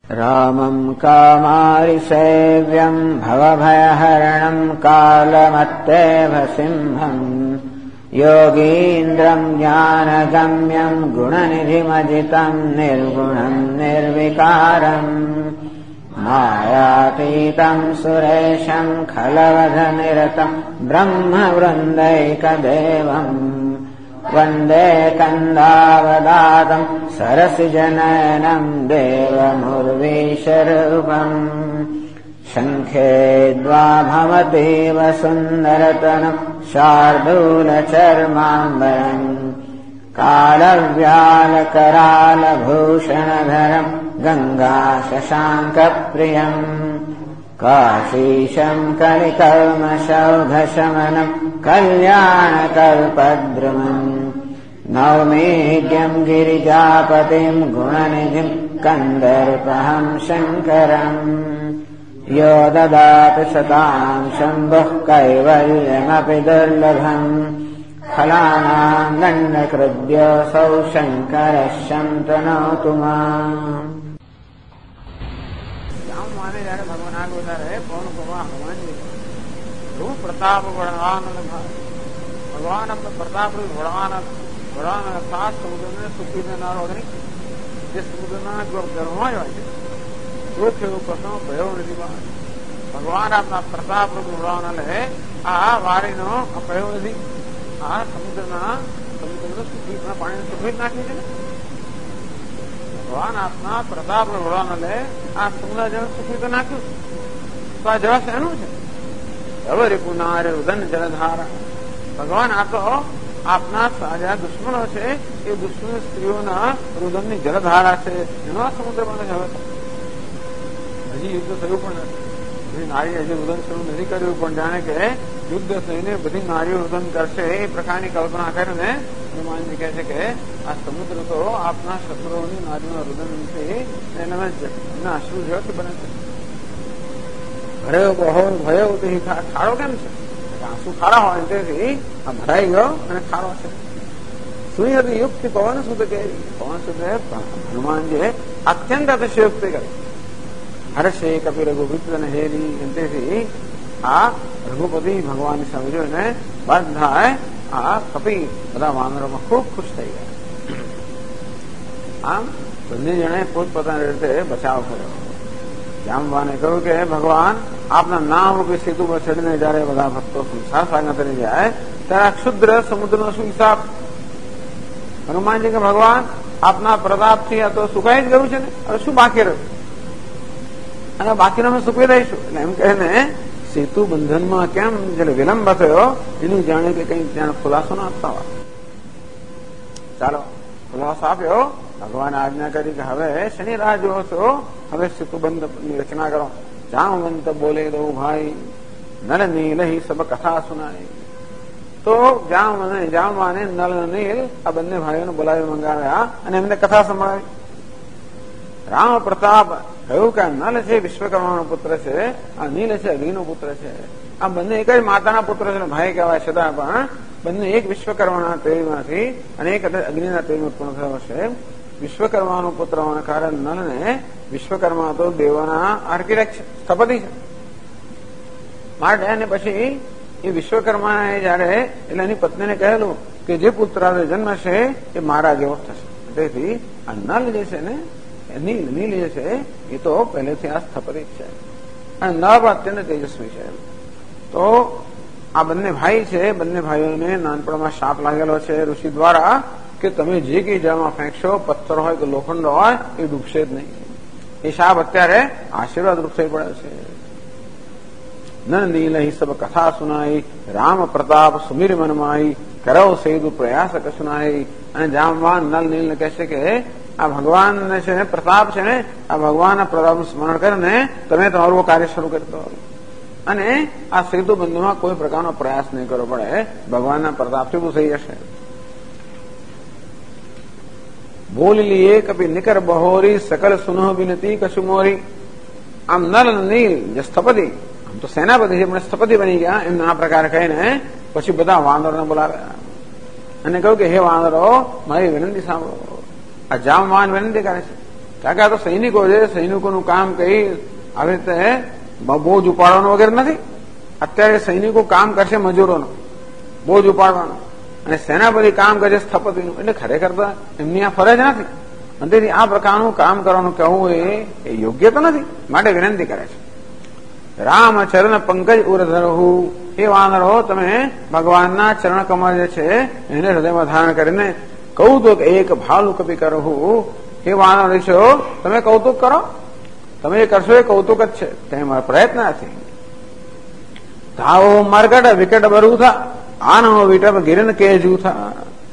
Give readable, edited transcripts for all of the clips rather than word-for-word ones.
रामम् कामारिसेव्यम् भवभयहरणम् कालमत्तेव सिंहम् योगीन्द्रम् ज्ञानगम्यम् गुणनिधिमजितम् निर्गुणम् निर्विकारम् मायातीतम् सुरेशम् खलवधनिरतम् ब्रह्मवृन्दैकदेवम् वन्दे कन्दावदातम् सरसिजनयनम् देवमुर्वीशरूपम् शङ्खे द्वाभवतीव सुन्दरतनम् शार्दूलचर्माम्बरम् कालव्यालकरालभूषणधरम् गङ्गाशशाङ्कप्रियम् काशीशम् कलिकल्मषौघशमनम् कल्याणकल्पद्रुमम् नौमीड्यम् गिरिजापतिम् गुणनिधिम् कन्दर्पहम् शङ्करम् यो ददाति सताम् शम्भुः कैवल्यमपि दुर्लभम् फलानाम् दण्डकृद्योऽसौ शङ्करः शन्तनोतु माम्। माने जયારે ભગવાન આગળ વધારે કોણ કોવા ભગવાન રૂપ પ્રતાપ વળવાના ભગવાન આપણે પ્રતાપ વળવાના સાત સમુદ્રને સુખી દેનારો નહીં જે સમુદ્રના ગર્ભમાં જ હોય છે તો એવો પ્રશ્ન ભયો નથી ભગવાન આપના પ્રતાપ રૂપ વળવાના લે આ વારીનો ભયો નથી આ સમુદ્રને સુખી પાણીને સુખી જ નાખી છે ને ભગવાન આપના પ્રતાપ વળવાના લે આ સમુદ્ર જળ સુખી તો નાખ્યું તો આ જળ શેનું છે હવે પુનારે ઉદન જળધારા ભગવાન આ તો આપના સાજા દુશ્મનો છે એ દુશ્મન સ્ત્રીઓના રુદનની જળધારા છે એનો આ સમુદ્ર બને હવે હજી યુદ્ધ થયું પણ નથી નારી હજી રુદન શરૂ નથી કર્યું પણ જાણે કે યુદ્ધ થઈને બધી નારીઓ રુદન કરશે એ પ્રકારની કલ્પના કરીને હનુમાનજી કહે છે કે આ સમુદ્ર તો આપના શત્રુઓની નારીઓના રુદનથી એના અશ્રુ જેવાથી બને છે ભર્યો બહો ભયો તો ખાડો કેમ છે આંસુ ખારા હોય તેથી આ ભરાઈ ગયો અને ખારો છે સુયદ યુક્તિ પવન સુધ કે પવન સુધ હનુમાનજીએ અત્યંત અતિશયોક્તિ કરી હર્ષે કપિ રઘુવિપ્રને હેરી તેથી આ રઘુપતિ ભગવાનની સમજોને બધા આ કપિ બધા વાનરોમાં ખૂબ ખુશ થઈ ગયા આમ બંને જણે પોતપોતાની રીતે બચાવ કર્યો જામવાને કહ્યું કે ભગવાન આપના નામ રૂપી સેતુ પર ચડીને જયારે બધા ભક્તો સંસાર સાગર કરી જાય ત્યારે ક્ષુદ્ર સમુદ્રનો શું હિસાબ હનુમાનજી કે ભગવાન આપના પ્રતાપથી આ તો સુકાઈ જ ગયું છે ને હવે શું બાકી રહ્યું અને બાકીનો અમે સુકવી દઈશું એટલે એમ કહીને સેતુ બંધનમાં કેમ જયારે વિલંબ થયો એનું જાણે કે કઈ ત્યાં ખુલાસો ના આપતા હોય ચાલો ખુલાસો આપ્યો ભગવાને આજ્ઞા કરી કે હવે શનિ રાહ જોવો છો હવે સેતુબંધની રચના કરો જામવંત બોલે દો ભાઈ નલ નીલ હિ સબ કથા સુનાય તો જામવાને નલ નીલ આ બંને ભાઈઓને બોલાવી મંગાવ્યા અને એમને કથા સંભળાવી રામ પ્રતાપ કહ્યું કે આ નલ છે વિશ્વકર્માનો પુત્ર છે આ નીલ છે અગ્નિનો પુત્ર છે આ બંને એક જ માતાના પુત્ર છે ભાઈ કહેવાય છતાં પણ બંને એક વિશ્વકર્માના તેજમાંથી અને એક અગ્નિના તેજમાં ઉત્પન્ન થયો છે વિશ્વકર્માનો પુત્ર હોવાના કારણે નલને વિશ્વકર્મા તો દેવોના આર્કિટેક્ટ સ્થપતિ છે માટે અને પછી એ વિશ્વકર્માએ જયારે એટલે એની પત્નીને કહેલું કે જે પુત્ર જન્મ છે એ મારા જેવો થશે તેથી આ નલ જે છે ને નીલ જે છે એ તો પહેલેથી આ સ્થપતિ છે અને નલ પણ અત્યંત તેજસ્વી છે તો આ બંને ભાઈ છે બંને ભાઈઓને નાનપણમાં શાપ લાગેલો છે ઋષિ દ્વારા કે તમે જે કઈ જળમાં ફેંકશો પથ્થર હોય કે લોખંડ હોય એ ડૂબશે જ નહીં એ શાપ અત્યારે આશીર્વાદ રૂપ થઈ પડે છે નન નીલ હિ સબ કથા સુનાઈ રામ પ્રતાપ સુમીર મનમાઈ કરવ સેતુ પ્રયાસ કસુનાઈ અને જામવાન નલ નીલને કહેશે કે આ ભગવાન છે ને પ્રતાપ છે ને આ ભગવાનના પ્રતાપનું સ્મરણ કરીને તમે તમારું કાર્ય શરૂ કરી દો અને આ સેતુ બંધમાં કોઈ પ્રકારનો પ્રયાસ નહીં કરવો પડે ભગવાનના પ્રતાપથી ઉભું થઈ જશે બોલ લીએ કભી નિકર બહોરી સકલ સુનો વિનતી કશુમોરી આમ નલ નીલ જે સ્થપતિ આમ તો સેનાપતિ છે પણ સ્થપતિ બની ગયા એમને આ પ્રકારે કહીને પછી બધા વાનરોને બોલાવ્યા અને કહ્યું કે હે વાનરો મારી વિનંતી સાંભળો આ જામવાન વિનંતી કરે છે કારણ કે આ તો સૈનિકો છે, સૈનિકોનું કામ કઈ આવી રીતે બોજ ઉપાડવાનું વગેરે નથી. અત્યારે સૈનિકો કામ કરશે મજૂરોનો, બોજ ઉપાડવાનો, અને સેનાપતિ કામ કરશે સ્થપતિનું. એટલે ખરેખર તો એમની આ ફરજ નથી. અને તેથી આ પ્રકારનું કામ કરવાનું કહેવું એ યોગ્ય તો નથી. માટે વિનંતી કરે છે. રામ ચરણ પંકજ ઉરધરહુ, એ વાનરો તમે ભગવાનના ચરણ કમળ જે છે એને હૃદયમાં ધારણ કરીને કૌતુક એક ભાલુ કપી કરહુ, એ વાનર છો તમે કૌતુક કરો. તમે એ કરશો એ કૌતુક જ છે, તેમાં પ્રયત્ન નથી. ધાવો મરકટ વિકટ બરુ થા, આનો વિટપ ગિરન કે જૂથા.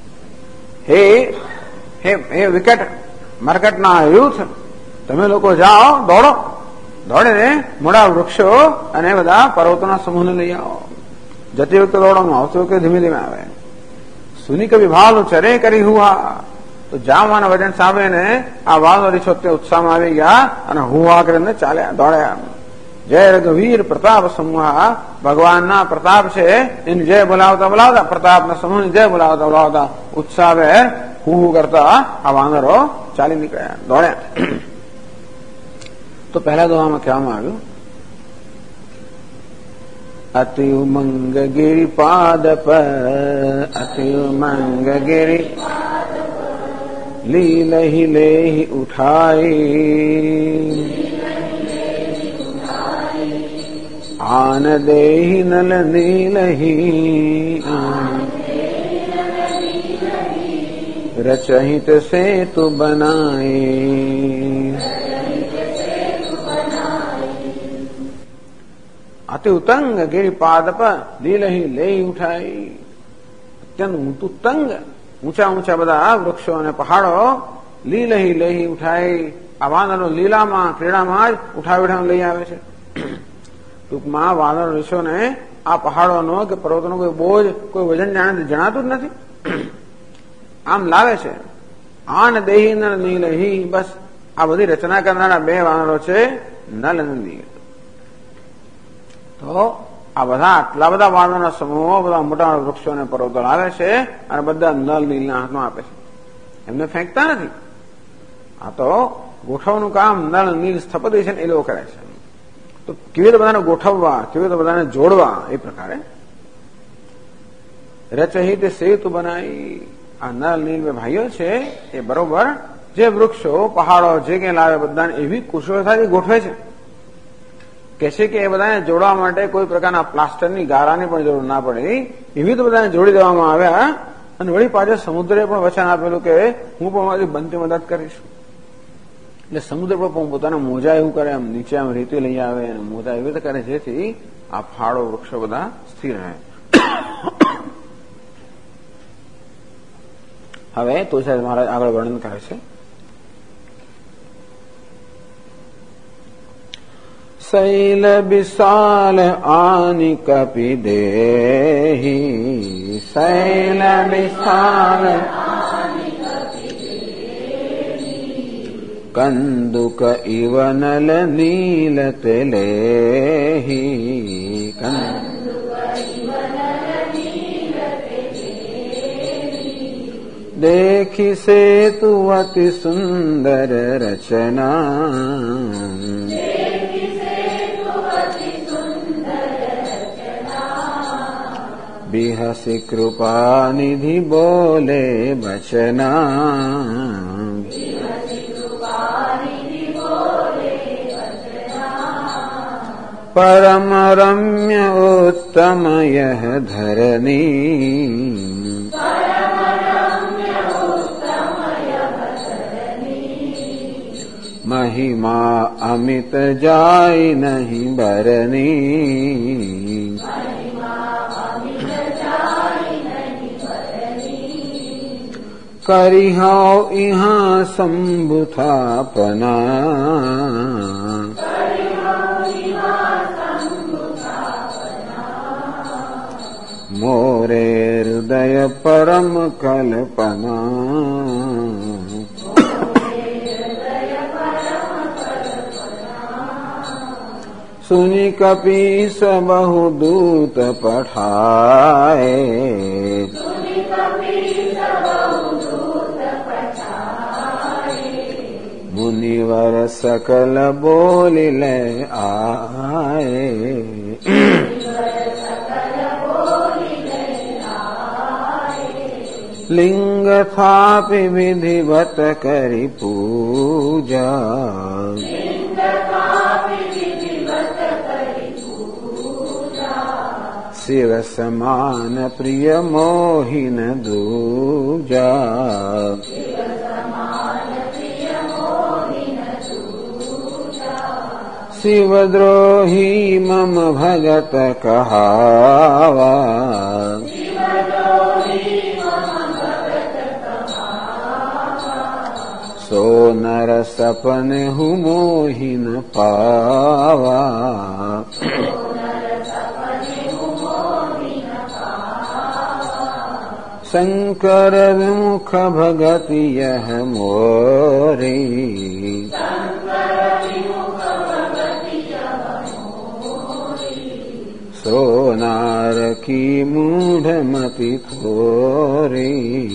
હે વિકટ મરકટના યુથ, તમે લોકો જાઓ, દોડો, દોડીને મોટા વૃક્ષો અને બધા પર્વતોના સમૂહને લઈ આવો. જતી વખતે દોડવામાં, આવતી વખતે ધીમે ધીમે આવે. સુની કવિ ભાલ ચરે કરી હુઆ, તો જામવાના વજન સાંભળીને આ વાલ રીછો તે ઉત્સાહમાં આવી ગયા અને હુઆ કરીને ચાલ્યા, દોડ્યા. જય રઘુવીર પ્રતાપ સમૂહ, ભગવાનના પ્રતાપ છે એની જય બોલાવતા બોલાવતા, પ્રતાપના સમૂહની જય બોલાવતા બોલાવતા ઉત્સાહે હું કરતા આ વાનરો ચાલી નીકળ્યા, દોડ્યા. તો પહેલા દોહામાં કહેવામાં આવ્યું, અતિ ઉમંગ ગિરિપાદ પર, અતિ ઉમંગ ગિરિ લીલહી લેહી ઉઠાઈ, આન દેહી નલ નીલહી, રચહિત સેતુ બનાઈ. અતિ ઉતંગ ગિરિપાદ પર લીલહી લેહી ઉઠાઈ, અત્યંત ઉત્તંગ ઊંચા ઊંચા બધા વૃક્ષો અને પહાડો લીલહી લેહી ઉઠાઈ, આ વાનરો લીલામાં ક્રીડામાં જ ઉઠાવી ઉઠાવી લઈ આવે છે. ટૂંકમાં વાનર ઋષોને આ પહાડોનો કે પર્વતોનો કોઈ બોજ, કોઈ વજન જણાતું જ નથી, આમ લાવે છે. આન દેહી નલ નીલહી, બસ આ બધી રચના કરનારા બે વાનરો છે નલ અને નીલ. તો આ બધા આટલા બધા વાનરોના સમૂહો બધા મોટા વૃક્ષો અને પર્વતો લાવે છે અને બધા નલ નીલના હાથમાં આપે છે. એમને ફેંકતા નથી. આ તો ગોઠવવાનું કામ નલ નીલ સ્થપતિ છે ને એ લોકો કરે છે. તો કેવી રીતે બધાને ગોઠવવા, કેવી રીતે બધાને જોડવા, એ પ્રકારે રચહિત સેતુ બનાવી. આ નલ નીલ બે ભાઈઓ છે એ બરોબર જે વૃક્ષો પહાડો જે કંઈ લાવે બધાને એવી કુશળતાથી ગોઠવે છે કે છે કે એ બધાને જોડવા માટે કોઈ પ્રકારના પ્લાસ્ટરની ગારાની પણ જરૂર ના પડે, એવી તો બધાને જોડી દેવામાં આવ્યા. અને વળી પાછળ સમુદ્રે પણ વચન આપેલું કે હું પણ મારી બનતી મદદ કરીશ. એટલે સમુદ્ર પર પણ પોતાના મોજા એવું કરે, આમ નીચે આમ રેતી લઈ આવે અને મોજા એવી રીતે કરે જેથી આ પહાડો વૃક્ષો બધા સ્થિર રહે. હવે તુલસીદાસ મહારાજ આગળ વર્ણન કરે છે. શૈલ વિશાલ આની કપી દેહી, શૈલ વિશાલ કંદુક ઇવ નલ નીલ તેલેહી, देखी सेतु अति सुंदर रचना, बिहसी कृपा निधि बोले बचना, परम रम्य उत्तम यह धरनी, महिमा अमित जाय नहीं बरनी, करिहाओ इहाँ संबुथापना, मोरे हृदय परम कल्पना, सुनि कपीस बहु दूत पठाए, मुनि मुनिवर सकल बोली ले आए। लिंग थापि विधिवत करी पूजा। शिव समान प्रिय मोहिन दूजा। शिवद्रोही मम भगत कहावा। सो नर सपन हूँ मोहिन पावा। शंकर विमुख भगति यह मोरी। सोनार की मूढ़मति थोरी।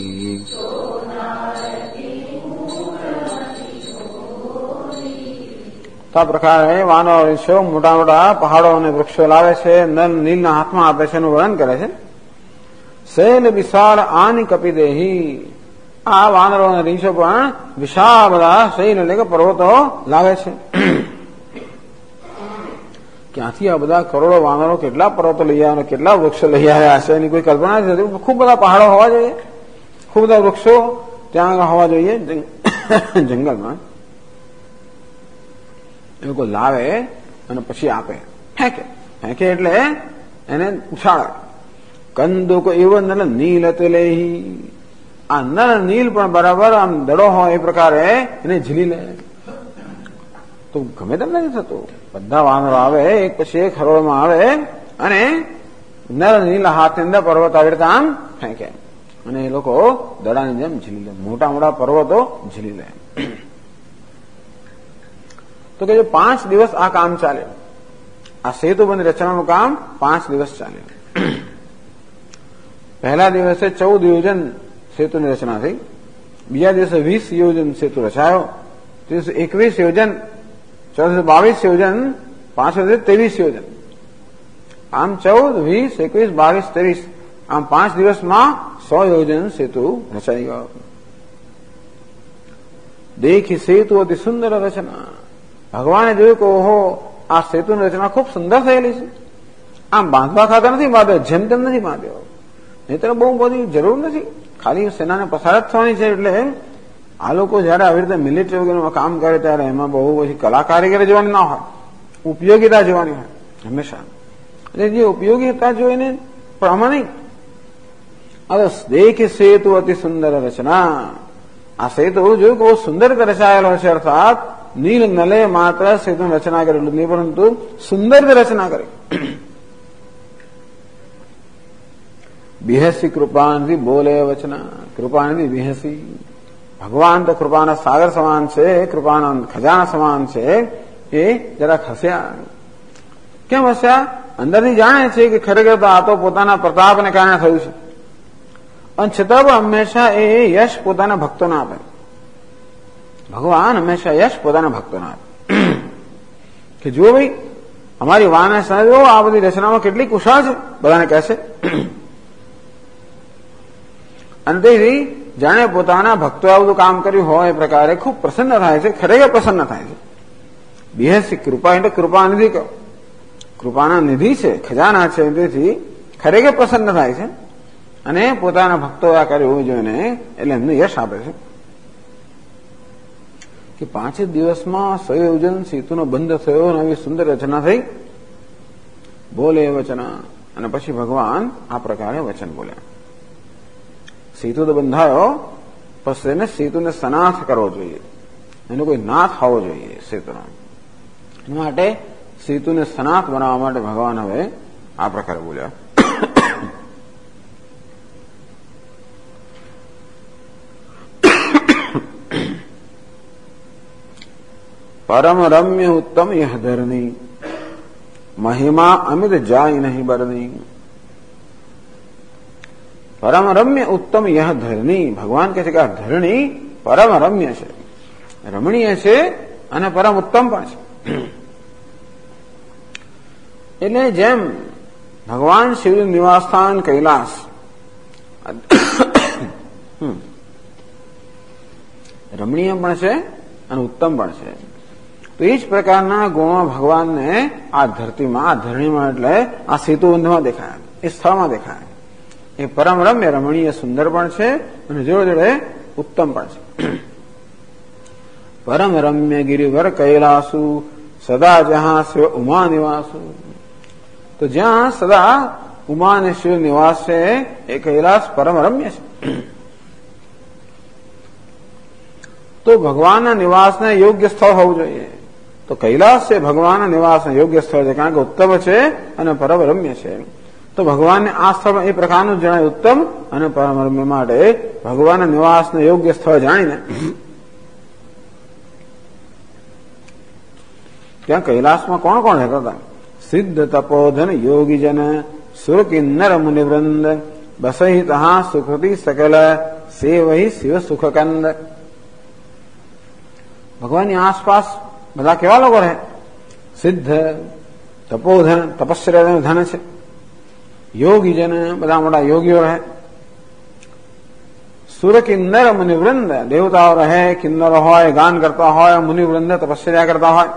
તો આ પ્રકારે વાનરો ઋષિઓ મોટા મોટા પહાડો અને વૃક્ષો લાવે છે, નલ નીલના હાથમાં આપે છે એનું વર્ણન કરે છે. શૈલ વિશાળ આની કપિદેહી, આ વાનરો અને ઋષિઓ પણ વિશાળ બધા શૈલ એટલે કે પર્વતો લાવે છે. ક્યાંથી આ બધા કરોડો વાનરો કેટલા પર્વતો લઈ આવ્યા, કેટલા વૃક્ષો લઈ આવ્યા હશે એની કોઈ કલ્પના જ નથી. ખૂબ બધા પહાડો હોવા જોઈએ, ખૂબ બધા વૃક્ષો ત્યાં આગળ હોવા જોઈએ જંગલમાં. એ લોકો લાવે અને પછી આપે, ફેંકે. ફેંકે એટલે એને ઉછાળે. કંદુક એવ નલ નીલ તિલેહી, આ નલ નીલ પણ બરાબર આમ દડો હોય એ પ્રકારે એને ઝીલી લે. તો ગમે તેમ નથી થતું. બધા વાનરો આવે એક પછી એક હરોળમાં આવે અને નર નીલ હાથની અંદર પર્વત આવી રીતે આમ ફેંકે અને એ લોકો દડાની જેમ ઝીલી લે, મોટા મોટા પર્વતો ઝીલી લે. તો કે 5 દિવસ આ કામ ચાલે. આ સેતુબંધ રચનાનું કામ 5 દિવસ ચાલે. પહેલા દિવસે 14 યોજન સેતુની રચના થઈ, બીજા દિવસે 20 યોજન સેતુ રચાયો, ત્રીજે 21 યોજન, ચોથે 22 યોજન, પાંચમે 23 યોજન. આમ 14, 20, 21, 22, 23 આમ 5 દિવસમાં 100 યોજન સેતુ રચાઈ ગયો. દેખી સેતુ અતિ સુંદર રચના. ભગવાને જોયું કે ઓહો, આ સેતુની રચના ખૂબ સુંદર થયેલી છે. આમ બાંધવા ખાતર નથી બાંધ્યો, જેમ તેમ નથી બાંધ્યો. નહીતર બહુ બધી જરૂર નથી, ખાલી સેનાને પસાર જ થવાની છે. એટલે આ લોકો જયારે આવી રીતે મિલિટરી વગેરેમાં કામ કરે ત્યારે એમાં બહુ બધી કલા કારીગરી જોવાની ના હોય, ઉપયોગિતા જોવાની હોય હંમેશા. એટલે જે ઉપયોગિતા જોઈને પ્રમાણ નહીં. દેખ સેતુ અતિ સુંદર રચના. આ સેતુ જોયું કે બહુ સુંદર રીતે રચાયેલો છે. અર્થાત નીલ નલે માત્ર સેતુની રચના કરેલું નહીં, પરંતુ સુંદર રચના કરી. બિહસી કૃપાનિધિ બોલે વચના. કૃપાનિધિ બિહસી. ભગવાન તો કૃપાના સાગર સમાન છે, કૃપાના ખજાના સમાન છે. એ જરાક હસ્યા. કેમ હસ્યા? અંદરથી જાણે છે કે ખરેખર તો આ તો પોતાના પ્રતાપને કારણે થયું છે, અને છતાં પણ હંમેશા એ યશ પોતાના ભક્તોને આપે. ભગવાન હંમેશા યશ પોતાના ભક્તોને આપે કે જુઓ ભાઈ, અમારી વાને સમજો આ બધી રચનામાં કેટલી કુશળ છે, બધાને કહેશે. અને તેથી જાણે પોતાના ભક્તો આ બધું કામ કર્યું હોય એ પ્રકારે ખૂબ પ્રસન્ન થાય છે, ખરેખર પ્રસન્ન થાય છે. બિહસી કૃપા એટલે કૃપાનિધિ કહો, કૃપાના નિધિ છે, ખજાના છે. તેથી ખરેખર પ્રસન્ન થાય છે અને પોતાના ભક્તો આ કર્યું જોઈને એટલે એમને યશ આપે છે. કે 5 દિવસમાં 100 યોજન સેતુનો બંધ થયો અને આવી સુંદર રચના થઈ. બોલે વચના. અને પછી ભગવાન આ પ્રકારે વચન બોલ્યા. સેતુ તો બંધાયો, પછી એને સેતુને સનાથ કરવો જોઈએ, એનો કોઈ નાથ હોવો જોઈએ સેતુનો. એ માટે સેતુને સનાથ બનાવવા માટે ભગવાન હવે આ પ્રકારે બોલ્યા. પરમ રમ્ય ઉત્તમ યહ ધરણી, મહિમા અમિત જાય નહીં બરની. પરમ રમ્ય ઉત્તમ યહ ધરણી. ભગવાન કહે છે કે આ ધરણી પરમ રમ્ય છે, રમણીય છે અને પરમ ઉત્તમ પણ છે. એટલે જેમ ભગવાન શિવનું નિવાસસ્થાન કૈલાસ રમણીય પણ છે અને ઉત્તમ પણ છે, તો એ જ પ્રકારના ગુણો ભગવાનને આ ધરતીમાં, આ ધરણીમાં એટલે આ સેતુબંધમાં દેખાય, એ સ્થળમાં દેખાય. એ પરમ રમ્ય, રમણીય, સુંદર પણ છે અને જોડે જોડે ઉત્તમ પણ છે. પરમ રમ્ય ગિરિવર કૈલાસુ સદા જહાં શિવ ઉમા નિવાસુ. તો જ્યાં સદા ઉમા અને શિવ નિવાસ છે એ કૈલાસ પરમ રમ્ય છે. તો ભગવાનના નિવાસને યોગ્ય સ્થળ હોવું જોઈએ. તો કૈલાસ છે ભગવાનના નિવાસને યોગ્ય સ્થળ છે, કારણ કે ઉત્તમ છે અને પરમ રમ્ય છે. તો ભગવાનને આ સ્થળ એ પ્રકારનું જણાય ઉત્તમ અને પરમ રમ્ય માટે ભગવાનના નિવાસને યોગ્ય સ્થળ જાણીને ત્યાં કૈલાસમાં કોણ કોણ રહેતા હતા? સિદ્ધ તપોધન યોગીજન સુર કિન્નર મુનિવૃંદ બસહિત સુકૃતિ સકલ સેવહી શિવ સુખકંદ. ભગવાનની આસપાસ બધા કેવા લોકો રહે? સિદ્ધ, તપોધન, તપસ્યા ધન છે, યોગીજન બધા મોટા યોગીઓ રહે, સુર કિન્નર મુનિવૃંદ દેવતાઓ રહે, કિન્નરો હોય, ગાન કરતા હોય, મુનિવૃંદ તપસ્યા કરતા હોય,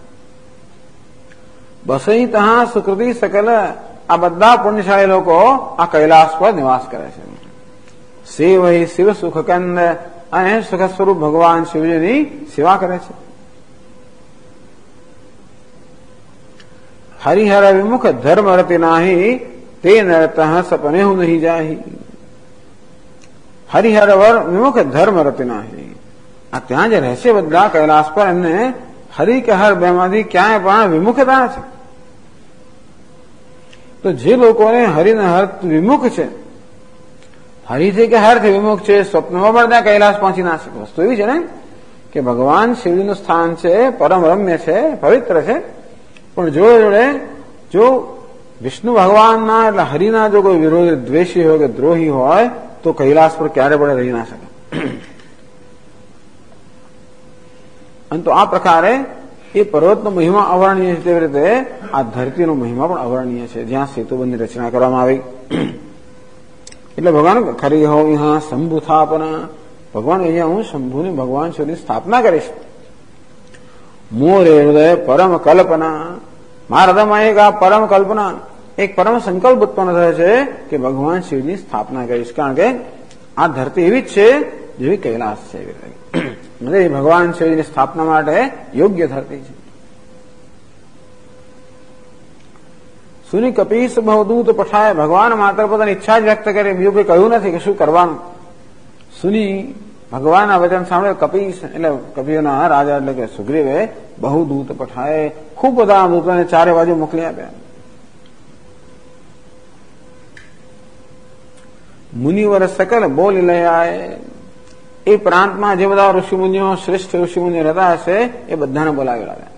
બસહિત સુકૃતિ સકલ આ બધા પુણ્યશાળી લોકો આ કૈલાસ પર નિવાસ કરે છે. સેવહી શિવ સુખકંદ અને સુખ સ્વરૂપ ભગવાન શિવજીની સેવા કરે છે. હરિહર વિમુખ ધર્મ રતિ નાહી તે નરત સપને હું નહીં જાહી. હરિહર વિમુખ ધર્મ રતિ નાહી. આ ત્યાં જે રહેશે બધા કૈલાસ પર એમને હરિ કે હર બેમાંથી ક્યાંય પણ વિમુખતા નથી. તો જે લોકોને હરિને હર વિમુખ છે, હરિથી કે હરથી વિમુખ છે, સ્વપ્નમાં પણ ત્યાં કૈલાસ પહોંચી ના શકે. વસ્તુ એવી છે ને કે ભગવાન શિવજીનું સ્થાન છે, પરમ રમ્ય છે, પવિત્ર છે, પણ જોડે જોડે જો વિષ્ણુ ભગવાનના એટલે હરિના જો કોઈ વિરોધી, દ્વેષી હોય કે દ્રોહી હોય તો કૈલાસ પર ક્યારે પણ રહી ના શકે. અને તો આ પ્રકારે એ પર્વતનો મહિમા અવર્ણનીય છે, તેવી રીતે આ ધરતીનો મહિમા પણ અવર્ણનીય છે, જ્યાં સેતુબંધની રચના કરવામાં આવી. એટલે ભગવાન ખરી હો यहाँ શંભુ સ્થાપના, ભગવાન અહીંયા હું શંભુની ભગવાન શિવની સ્થાપના કરીશ. મોરે હૃદય પરમ કલ્પના, મારા હૃદયમાં એક આ પરમ કલ્પના, એક પરમ સંકલ્પ ઉત્પન્ન થયો છે કે ભગવાન શિવની સ્થાપના કરીશ, કારણ કે આ ધરતી એવી જ છે જેવી કૈલાસ છે. એવી ભગવાન શિવજીની સ્થાપના માટે યોગ્ય ધરતી છે. સુની કપીસ બહુદૂત પઠાય, ભગવાન માત્ર પોતાની ઈચ્છા જ વ્યક્ત કરી, બીજું કોઈ કહ્યું નથી કે શું કરવાનું. સુની ભગવાનના વચન સાંભળે કપીસ એટલે કપિઓના રાજા એટલે કે સુગ્રીવે બહુદૂત પઠાય, ખૂબ બધા દૂતોને ચારે બાજુ મોકલી આપ્યા. મુનિવર સકલ બોલી લઈ આય, એ પ્રાંતમાં જે બધા ઋષિમુનિઓ, શ્રેષ્ઠ ઋષિમુનિઓ રહેતા હશે એ બધાને બોલાવી લાવ્યા.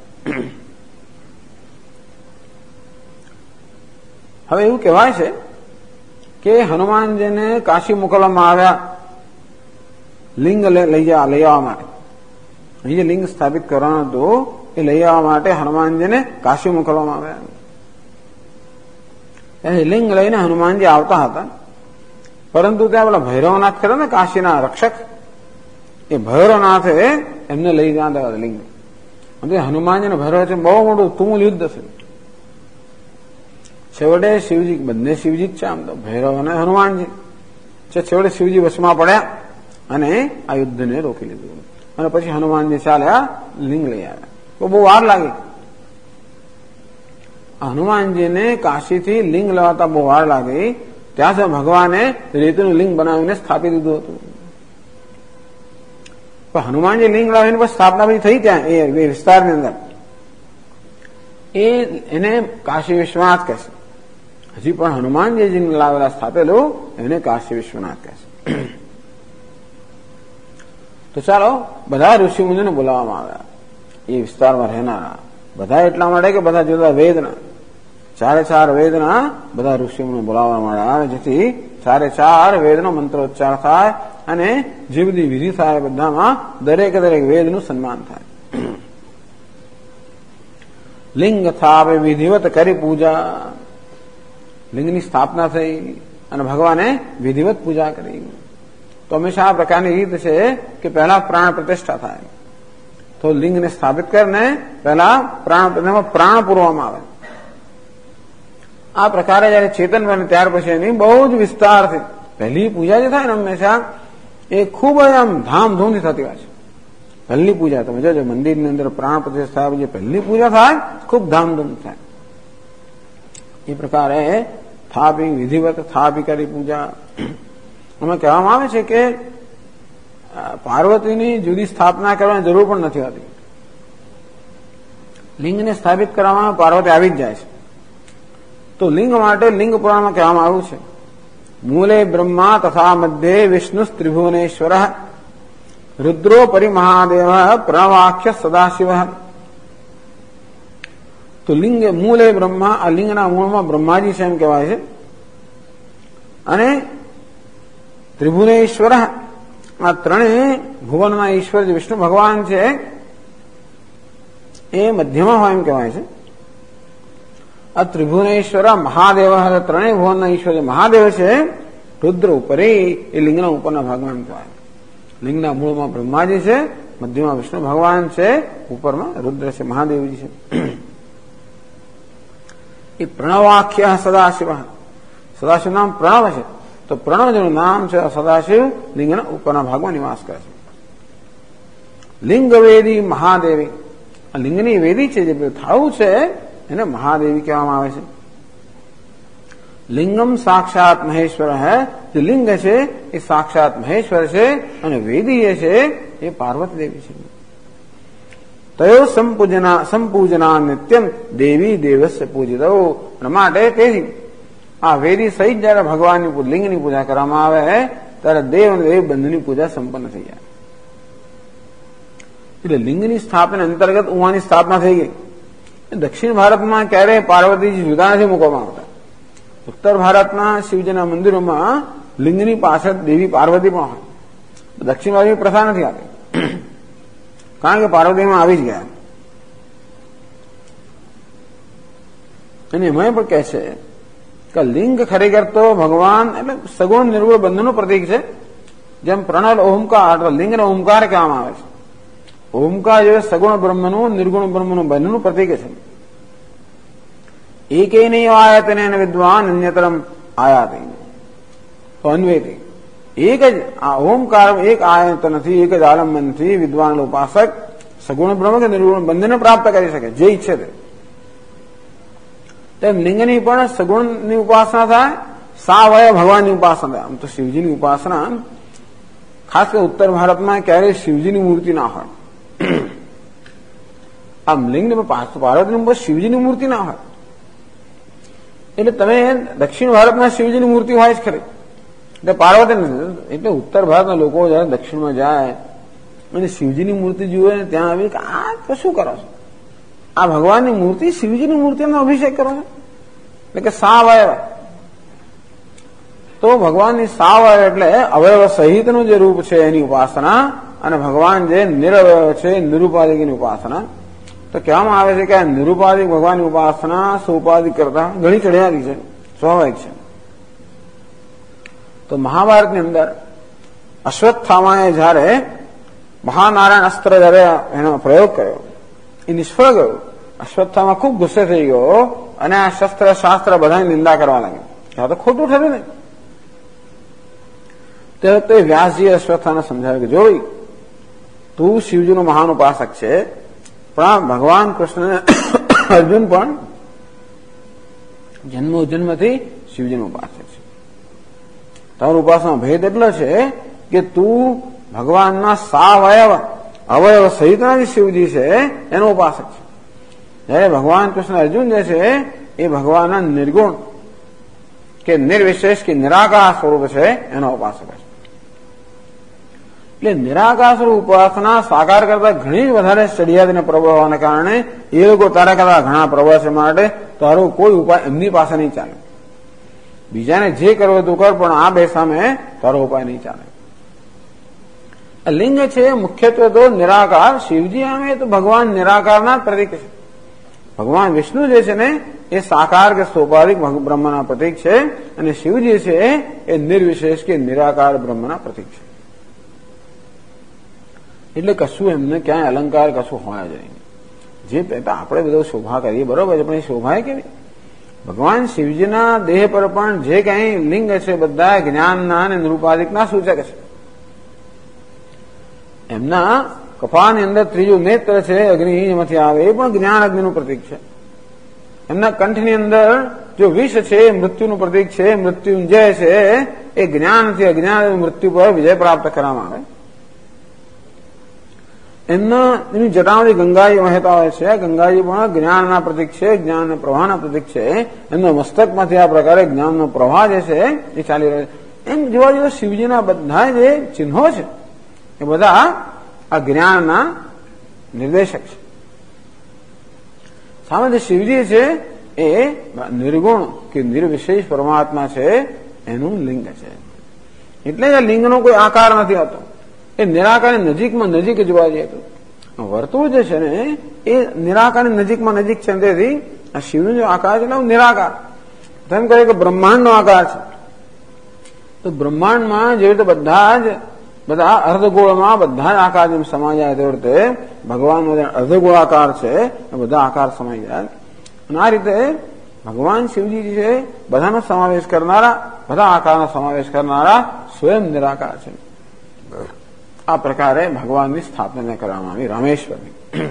હવે એવું કહેવાય છે કે હનુમાનજીને કાશી મોકલવામાં આવ્યા લિંગ લઈ આવવા માટે. અહીં જે લિંગ સ્થાપિત કરવાનું હતું એ લઈ આવવા માટે હનુમાનજીને કાશી મોકલવામાં આવ્યા. એ લિંગ લઈને હનુમાનજી આવતા હતા, પરંતુ ત્યાં પેલા ભૈરવનાથ ખરા ને કાશીના રક્ષક, એ ભૈરવનાથે એમને લઈ જવા દેવા લિંગ. હનુમાનજીને ભૈરવ છે બહુ મોટું તુમુલ યુદ્ધ છે. છેવટે શિવજી, બંને શિવજી જ છે આમ તો, ભૈરવ અને હનુમાનજી. છેવટે શિવજી વશમાં પડ્યા અને આ યુદ્ધને રોકી લીધું. અને પછી હનુમાનજી ચાલ્યા લિંગ લઈ આવ્યા. તો બહુ વાર લાગી. હનુમાનજીને કાશીથી લિંગ લેવાતા બહુ વાર લાગી. ત્યાં સુધી ભગવાને રેતીનું લિંગ બનાવીને સ્થાપી દીધું હતું. પણ હનુમાનજી લિંગ લાવીને પછી સ્થાપના પછી થઈ ત્યાં એ વિસ્તારની અંદર, એને કાશી વિશ્વનાથ કહે છે. હજી પણ હનુમાનજી લાવેલા સ્થાપેલું એને કાશી વિશ્વનાથ કહે છે. તો ચાલો બધા ઋષિમુનિઓને બોલાવવામાં આવ્યા, એ વિસ્તારમાં રહેનારા બધા, એટલા માટે કે બધા જુદા વેદના, ચારે ચાર વેદના બધા ઋષિઓને બોલાવવામાં આવ્યા, જેથી ચારે ચાર વેદનો મંત્રોચ્ચાર થાય અને જે બધી વિધિ થાય બધામાં દરેક વેદનું સન્માન થાય. લિંગ સ્થાપે વિધિવત કરી પૂજા. લિંગની સ્થાપના થઈ અને ભગવાને વિધિવત પૂજા કરી. તો હંમેશા આ પ્રકારની રીત છે કે પહેલા પ્રાણ પ્રતિષ્ઠા થાય. તો લિંગને સ્થાપિત કરીને પહેલા પ્રાણ પૂરવામાં આવે. આ પ્રકારે જયારે ચેતન બને ત્યાર પછી એની બહુ જ વિસ્તારથી પહેલી પૂજા જે થાય ને હંમેશા એ ખૂબ જ આમ ધામધૂમથી થતી હોય છે. પહેલી પૂજા તમે જોજો મંદિરની અંદર પ્રાણ પ્રતિષ્ઠા જે પહેલી પૂજા થાય ખૂબ ધામધૂમ થાય. એ પ્રકારે થાપી વિધિવત થાપી કરી પૂજા. અમે કહેવામાં આવે છે કે પાર્વતીની જુદી સ્થાપના કરવાની જરૂર પણ નથી હોતી. લિંગને સ્થાપિત કરવામાં પાર્વતી આવી જ જાય છે. તો લિંગ માટે લિંગ પુરાણમાં કહેવામાં આવ્યું છે મૂલે બ્રહ્મા તથા મધ્યે વિષ્ણુ ત્રિભુવનેશ્વર રુદ્રો પરિમહાદેવ પ્રણવાખ્ય સદાશિવ. તો લિંગ મૂલે બ્રહ્મા, આ લિંગના મૂળમાં બ્રહ્માજી છે એમ કહેવાય છે. અને ત્રિભુવનેશ્વર, આ ત્રણેય ભુવનના ઈશ્વર જે વિષ્ણુ ભગવાન છે એ મધ્યમાં હોય એમ કહેવાય છે. આ ત્રિભુવનેશ્વર મહાદેવ, ત્રણેય ભુવનના ઈશ્વર જે મહાદેવ છે રુદ્ર ઉપરી, એ લિંગના ઉપરના ભાગમાં એમ કહેવાય. લિંગના મૂળમાં બ્રહ્માજી છે, મધ્યમાં વિષ્ણુ ભગવાન છે, ઉપરમાં રુદ્ર છે, મહાદેવજી છે. એ પ્રણવાખ્ય સદાશિવ, સદાશિવ નામ પ્રણવ છે. તો પ્રણવ જેનું નામ છે સદાશિવ લિંગના ઉપરના ભાગમાં નિવાસ કરે છે. લિંગ વેદી મહાદેવી, આ લિંગની વેદી છે જે થાળું છે એને મહાદેવી કહેવામાં આવે છે. લિંગમ સાક્ષાત મહેશ્વર હૈ, જે લિંગ છે એ સાક્ષાત મહેશ્વર છે અને વેદી જે છે એ પાર્વતી દેવી છે. તયો સંપૂજના નિત્યમ દેવી દેવસ્ય પૂજિતો. માટે તેથી આ વેદી સહિત જયારે ભગવાનની લિંગની પૂજા કરવામાં આવે ત્યારે દેવ અને દેવ બંધની પૂજા સંપન્ન થઈ જાય. એટલે લિંગની સ્થાપના અંતર્ગત ઉવાની સ્થાપના થઈ ગઈ. દક્ષિણ ભારતમાં ક્યારેય પાર્વતીજી જુદા નથી મૂકવામાં આવતા. ઉત્તર ભારતના શિવજીના મંદિરોમાં લિંગની પાછળ દેવી પાર્વતી પણ હોય. દક્ષિણ ભારતની પ્રથા નથી આવતી કારણ કે પાર્વતીમાં આવી જ ગયા. અને એમાં પણ કહે છે કે લિંગ ખરેખર તો ભગવાન એટલે સગુણ નિર્ગુણ બંધનું પ્રતીક છે. જેમ પ્રણવ ઓમકાર, લિંગને ઓમકાર કહેવામાં આવે છે. ઓમકાર જે સગુણ બ્રહ્મનું નિર્ગુણ બ્રહ્મનું બંધનું પ્રતીક છે. એકે નહીં આયતને વિદ્વાન અન્યતરમ આયાત, તો અન્વેતી એક જ આ ઓમકાર એક આયતનથી એક જ આલંબનથી વિદ્વાન ઉપાસક સગુણ બ્રહ્મ કે નિર્ગુણ બંધને પ્રાપ્ત કરી શકે જે ઈચ્છે તે. તેમ લિંગની પણ સગુણની ઉપાસના થાય, સાવય ભગવાનની ઉપાસના થાય. આમ તો શિવજીની ઉપાસના ખાસ કરીને ઉત્તર ભારતમાં ક્યારેય શિવજીની મૂર્તિ ના હોય. આમ લિંગ પાર્વતીની શિવજીની મૂર્તિ ના હોય. એટલે તમે દક્ષિણ ભારતમાં શિવજીની મૂર્તિ હોય જ ખરી, એટલે પાર્વતી નથી. એટલે ઉત્તર ભારતના લોકો જયારે દક્ષિણમાં જાય અને શિવજીની મૂર્તિ જુએ ત્યાં આવી કે આ તો શું કરો છો, આ ભગવાનની મૂર્તિ શિવજીની મૂર્તિનો અભિષેક કરો છો. એટલે કે સાવયવ, તો ભગવાનની સાવયવ એટલે અવયવ સહિતનું જે રૂપ છે એની ઉપાસના, અને ભગવાન જે નિરવયવ છે નિરુપાધિકની ઉપાસના. તો કહેવામાં આવે છે કે આ નિરુપાધિક ભગવાનની ઉપાસના સોપાધિક કરતા ઘણી ચઢિયારી છે, સ્વાભાવિક છે. તો મહાભારતની અંદર અશ્વત્થામાએ જયારે મહાનારાયણ અસ્ત્ર જયારે એનો પ્રયોગ કર્યો એ નિષ્ફળ ગયો. અશ્વત્થામા ખૂબ ગુસ્સે થઈ ગયો અને આ શસ્ત્ર શાસ્ત્ર બધાની નિંદા કરવા લાગ્યો. આ તો ખોટું થયું ને. તે વ્યાસજીએ અશ્વત્થાને સમજાવ્યું કે જોઈ તું શિવજીનો મહાન ઉપાસક છે, પણ ભગવાન કૃષ્ણ અર્જુન પણ જન્મોજન્મથી શિવજીનો ઉપાસક છે. તારો ઉપાસના ભેદ એટલો છે કે તું ભગવાનના સાવયવ અવયવ સહિતના જે શિવજી છે એનો ઉપાસક છે. જયારે ભગવાન કૃષ્ણ અર્જુન જે છે એ ભગવાનના નિર્ગુણ કે નિર્વિશેષ કે નિરાકાર સ્વરૂપ છે એનો ઉપાસક છે. એટલે નિરાકાર સ્વરૂપ ઉપાસના સાકાર કરતા ઘણી વધારે ચડિયાદ અને પ્રબળ હોવાને કારણે એ લોકો તારા કરતા ઘણા પ્રબળ છે, માટે તારો કોઈ ઉપાય એમની પાસે નહીં ચાલે. બીજાને જે કરવો તું કર, પણ આ બે સામે તારો ઉપાય નહીં ચાલે. લિંગ છે મુખ્યત્વે તો નિરાકાર. શિવજી આમે તો ભગવાન નિરાકારના પ્રતીક છે. ભગવાન વિષ્ણુ જે છે ને એ સાકાર કે સ્વાભાવિક બ્રહ્મના પ્રતીક છે અને શિવજી છે એ નિર્વિશેષ કે નિરાકાર બ્રહ્મના પ્રતીક છે. એટલે કશું એમને ક્યાંય અલંકાર કશું હોય જ નહીં. જે આપણે બધો શોભા કરીએ બરોબર છે, પણ એ શોભા કેવી? ભગવાન શિવજીના દેહ પર પણ જે કઈ લિંગ છે બધા જ્ઞાનના અને નિરૂપાધિકના સૂચક છે. એમના કપાળની અંદર ત્રીજું નેત્ર છે, અગ્નિ એમાંથી આવે, એ પણ જ્ઞાન અગ્નિનું પ્રતીક છે. એમના કંઠની અંદર જો વિષ છે એ મૃત્યુનું પ્રતીક છે. મૃત્યુંજય છે એ જ્ઞાનથી અજ્ઞાન મૃત્યુ પર વિજય પ્રાપ્ત કરવામાં આવે. એની જટામાંથી ગંગાજી વહેતા હોય છે. ગંગાજી પણ જ્ઞાનના પ્રતીક છે, જ્ઞાન પ્રવાહના પ્રતીક છે. એમના મસ્તકમાંથી આ પ્રકારે જ્ઞાનનો પ્રવાહ જે છે એ ચાલી રહ્યો છે. એમ જોવા જોઈએ શિવજીના બધા જે ચિહ્નો છે એ બધા આ જ્ઞાનના નિર્દેશક છે. સામે જે શિવજી છે એ નિર્ગુણ કે નિર્વિશેષ પરમાત્મા છે, એનું લિંગ છે. એટલે જ લિંગનો કોઈ આકાર નથી હોતો. એ નિરાકારની નજીકમાં નજીક જોવા જઈએ તો વર્તુળ જે છે ને એ નિરાકારની નજીકમાં નજીક છે. તેથી આ શિવનો જે આકાર છે ને નિરાકાર. તેમ કહે કે બ્રહ્માંડનો આકાર છે. તો બ્રહ્માંડમાં જેવી રીતે બધા અર્ધગોળમાં બધા જ આકાર જેમ સમાઈ જાય તેવી રીતે ભગવાનનો જે અર્ધગોળાકાર છે એ બધા આકાર સમાઈ જાય. અને આ રીતે ભગવાન શિવજી છે બધાનો સમાવેશ કરનારા, બધા આકારનો સમાવેશ કરનારા સ્વયં નિરાકાર છે. આ પ્રકારે ભગવાનની સ્થાપના કરવામાં આવી રામેશ્વરની.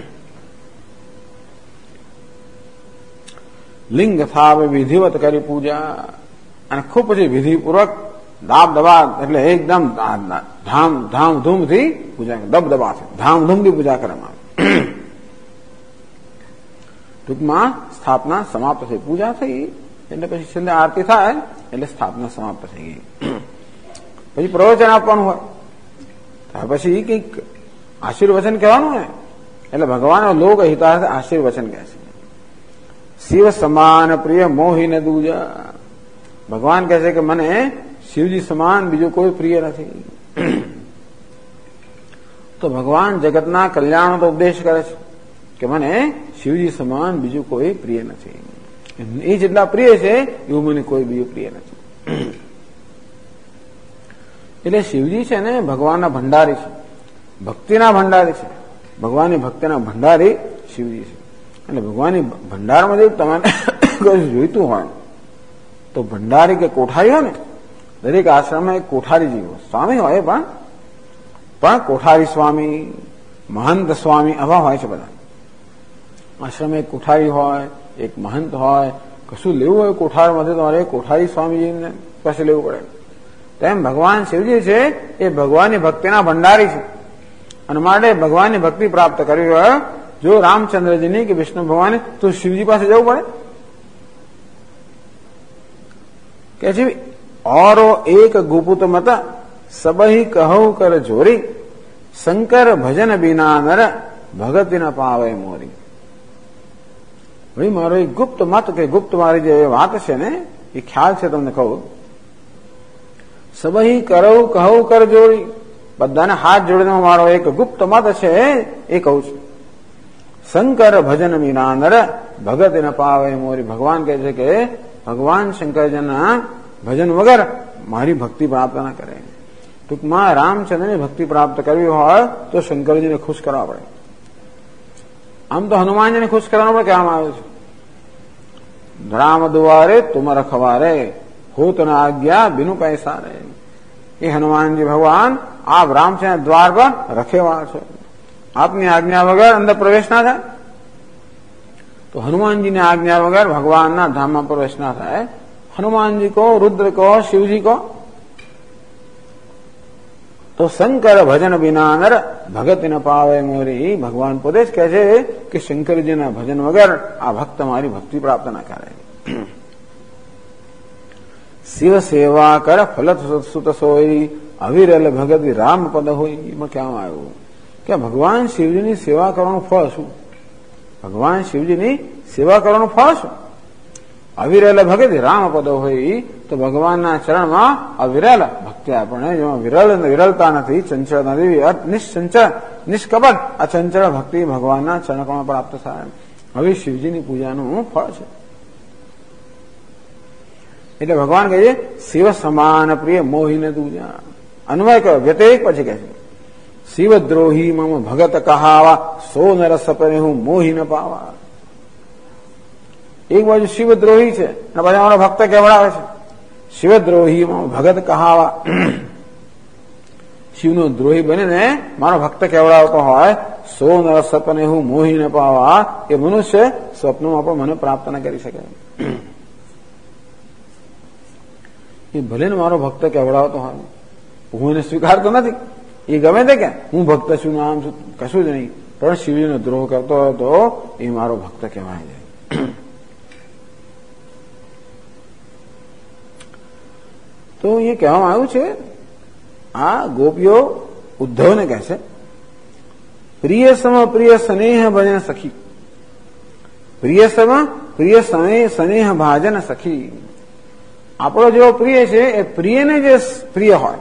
લિંગ થાપ વિધિવત કરી પૂજા અને ખૂબ પછી વિધિપૂર્વક દાબ દબા એટલે એકદમ ધામધૂમથી પૂજા, દબદબાથી ધામધૂમથી પૂજા કરવામાં આવે. ટૂંકમાં સ્થાપના સમાપ્ત થઈ, પૂજા થઈ એટલે પછી છેલ્લે આરતી થાય એટલે સ્થાપના સમાપ્ત થઈ ગઈ. પછી પ્રવચન આપવાનું હોય, પછી કઈક આશીર્વચન કહેવાનું ને એટલે ભગવાન લોક હિતાર્થ આશીર્વચન કહે છે. શિવ સમાન પ્રિય મોહિને દૂજા. ભગવાન કહે છે કે મને શિવજી સમાન બીજું કોઈ પ્રિય નથી. તો ભગવાન જગતના કલ્યાણનો તો ઉપદેશ કરે છે કે મને શિવજી સમાન બીજું કોઈ પ્રિય નથી. એ જેટલા પ્રિય છે એવું મને કોઈ બીજું પ્રિય નથી. એટલે શિવજી છે ને ભગવાનના ભંડારી છે, ભક્તિના ભંડારી છે. ભગવાનની ભક્તિના ભંડારી શિવજી છે. એટલે ભગવાનની ભંડારમાં જો તમારે જોઈતું હોય તો ભંડારી કે કોઠારી હોય ને, દરેક આશ્રમમાં એક કોઠારીજી હોય, સ્વામી હોય પણ કોઠારી સ્વામી, મહંત સ્વામી આવા હોય છે બધા. આશ્રમે એક કોઠારી હોય, એક મહંત હોય. કશું લેવું હોય કોઠારમાંથી તમારે કોઠારી સ્વામીજીને પાસે લેવું પડે. તેમ ભગવાન શિવજી છે એ ભગવાનની ભક્તિના ભંડારી છે. અને માટે ભગવાનની ભક્તિ પ્રાપ્ત કરવી હોય જો રામચંદ્રજીની કે વિષ્ણુ ભગવાન તો શિવજી પાસે જવું પડે. કે છે ઓરો એક ગુપુત મત સબહી કહું કર જોરી, શંકર ભજન બિના નર ભગતિ ન પાવે મોરી. ભાઈ મારો એક ગુપ્ત મત કે ગુપ્ત મારી જે વાત છે ને એ ખ્યાલ છે તમને કહું. સબહી કહું કર જોડી, બધાને હાથ જોડીને મારો એક ગુપ્ત મત છે એ કહું છું. શંકર ભજન વિના નર ભગત ન પાવે મોરી. ભગવાન કહે છે કે ભગવાન શંકરજીના ભજન વગર મારી ભક્તિ પ્રાપ્ત ન કરે. ટૂંકમાં રામચંદ્રની ભક્તિ પ્રાપ્ત કરવી હોય તો શંકરજીને ખુશ કરવા પડે. આમ તો હનુમાનજીને ખુશ કરવાનું પણ કહેવામાં આવ્યું છે. રામ દુવારે તુમ રખવારે, હોત ન આજ્ઞા બિનુ પૈસા રે. એ હનુમાનજી ભગવાન આપ રામચંદ્ર દ્વાર પર રખેવાળ છો, આપની આજ્ઞા વગર અંદર પ્રવેશ ના થાય. તો હનુમાનજીની આજ્ઞા વગર ભગવાનના ધામમાં પ્રવેશ ના થાય. હનુમાનજી કહો, રુદ્ર કહો, શિવજી કહો. તો શંકર ભજન વિના નર ભગત ન પાવે મોરી. ભગવાન પોતે જ કહે છે કે શંકરજીના ભજન વગર આ ભક્ત મારી ભક્તિ પ્રાપ્ત ના કરે. શિવ સેવા કર ફલત સુત સોઈ, અવિરલ ભગત રામ પદ હોય. એમાં કહેવામાં આવ્યું કે ભગવાન શિવજીની સેવા કરવાનું ફળ શું? ભગવાન શિવજીની સેવા કરવાનું ફળ શું? અવિરલ ભગત રામ પદ હોય. તો ભગવાનના ચરણમાં અવિરલ ભક્તિ આપણને, જેમાં વિરલતા નથી, ચંચળ નથી, નિશ્ચંચળ નિષ્કપટ અચંચળ ભક્તિ ભગવાનના ચરણમાં પ્રાપ્ત થાય. હવે શિવજીની પૂજાનું ફળ છે. એટલે ભગવાન કહે છે શિવ સમાન પ્રિય મોહિને તુજા. અન્વય કયો? વ્યતિરેક પછી કહે છે શિવદ્રોહી મમ ભગત કહાવા સો નર સપને હું મોહી ન પાવા. એક બાજુ શિવદ્રોહી છે અને પછી અમારો ભક્ત કેવડાવે છે શિવદ્રોહી મમ ભગત કહાવા. શિવનો દ્રોહી બનીને મારો ભક્ત કેવડાવતો હોય સો નર સપને હું મોહી ન પાવા. એ મનુષ્ય સ્વપ્નમાં પણ મને પ્રાપ્ત ન કરી શકે. એ ભલે ને મારો ભક્ત કેવડાવતો હોય, હું એને સ્વીકારતો નથી. એ ગમે તે કે હું ભક્ત છું, નામ છું, કશું જ નહીં, પણ શિવજીનો દ્રોહ કરતો હોય તો એ મારો ભક્ત કહેવાય છે. તો એ કહેવામાં આવ્યું છે, આ ગોપીઓ ઉદ્ધવને કહે છે પ્રિય સમ પ્રિય સ્નેહ ભજન સખી. પ્રિય સમ પ્રિય સ્નેહ ભાજન સખી. આપણો જેવો પ્રિય છે એ પ્રિયને જે પ્રિય હોય,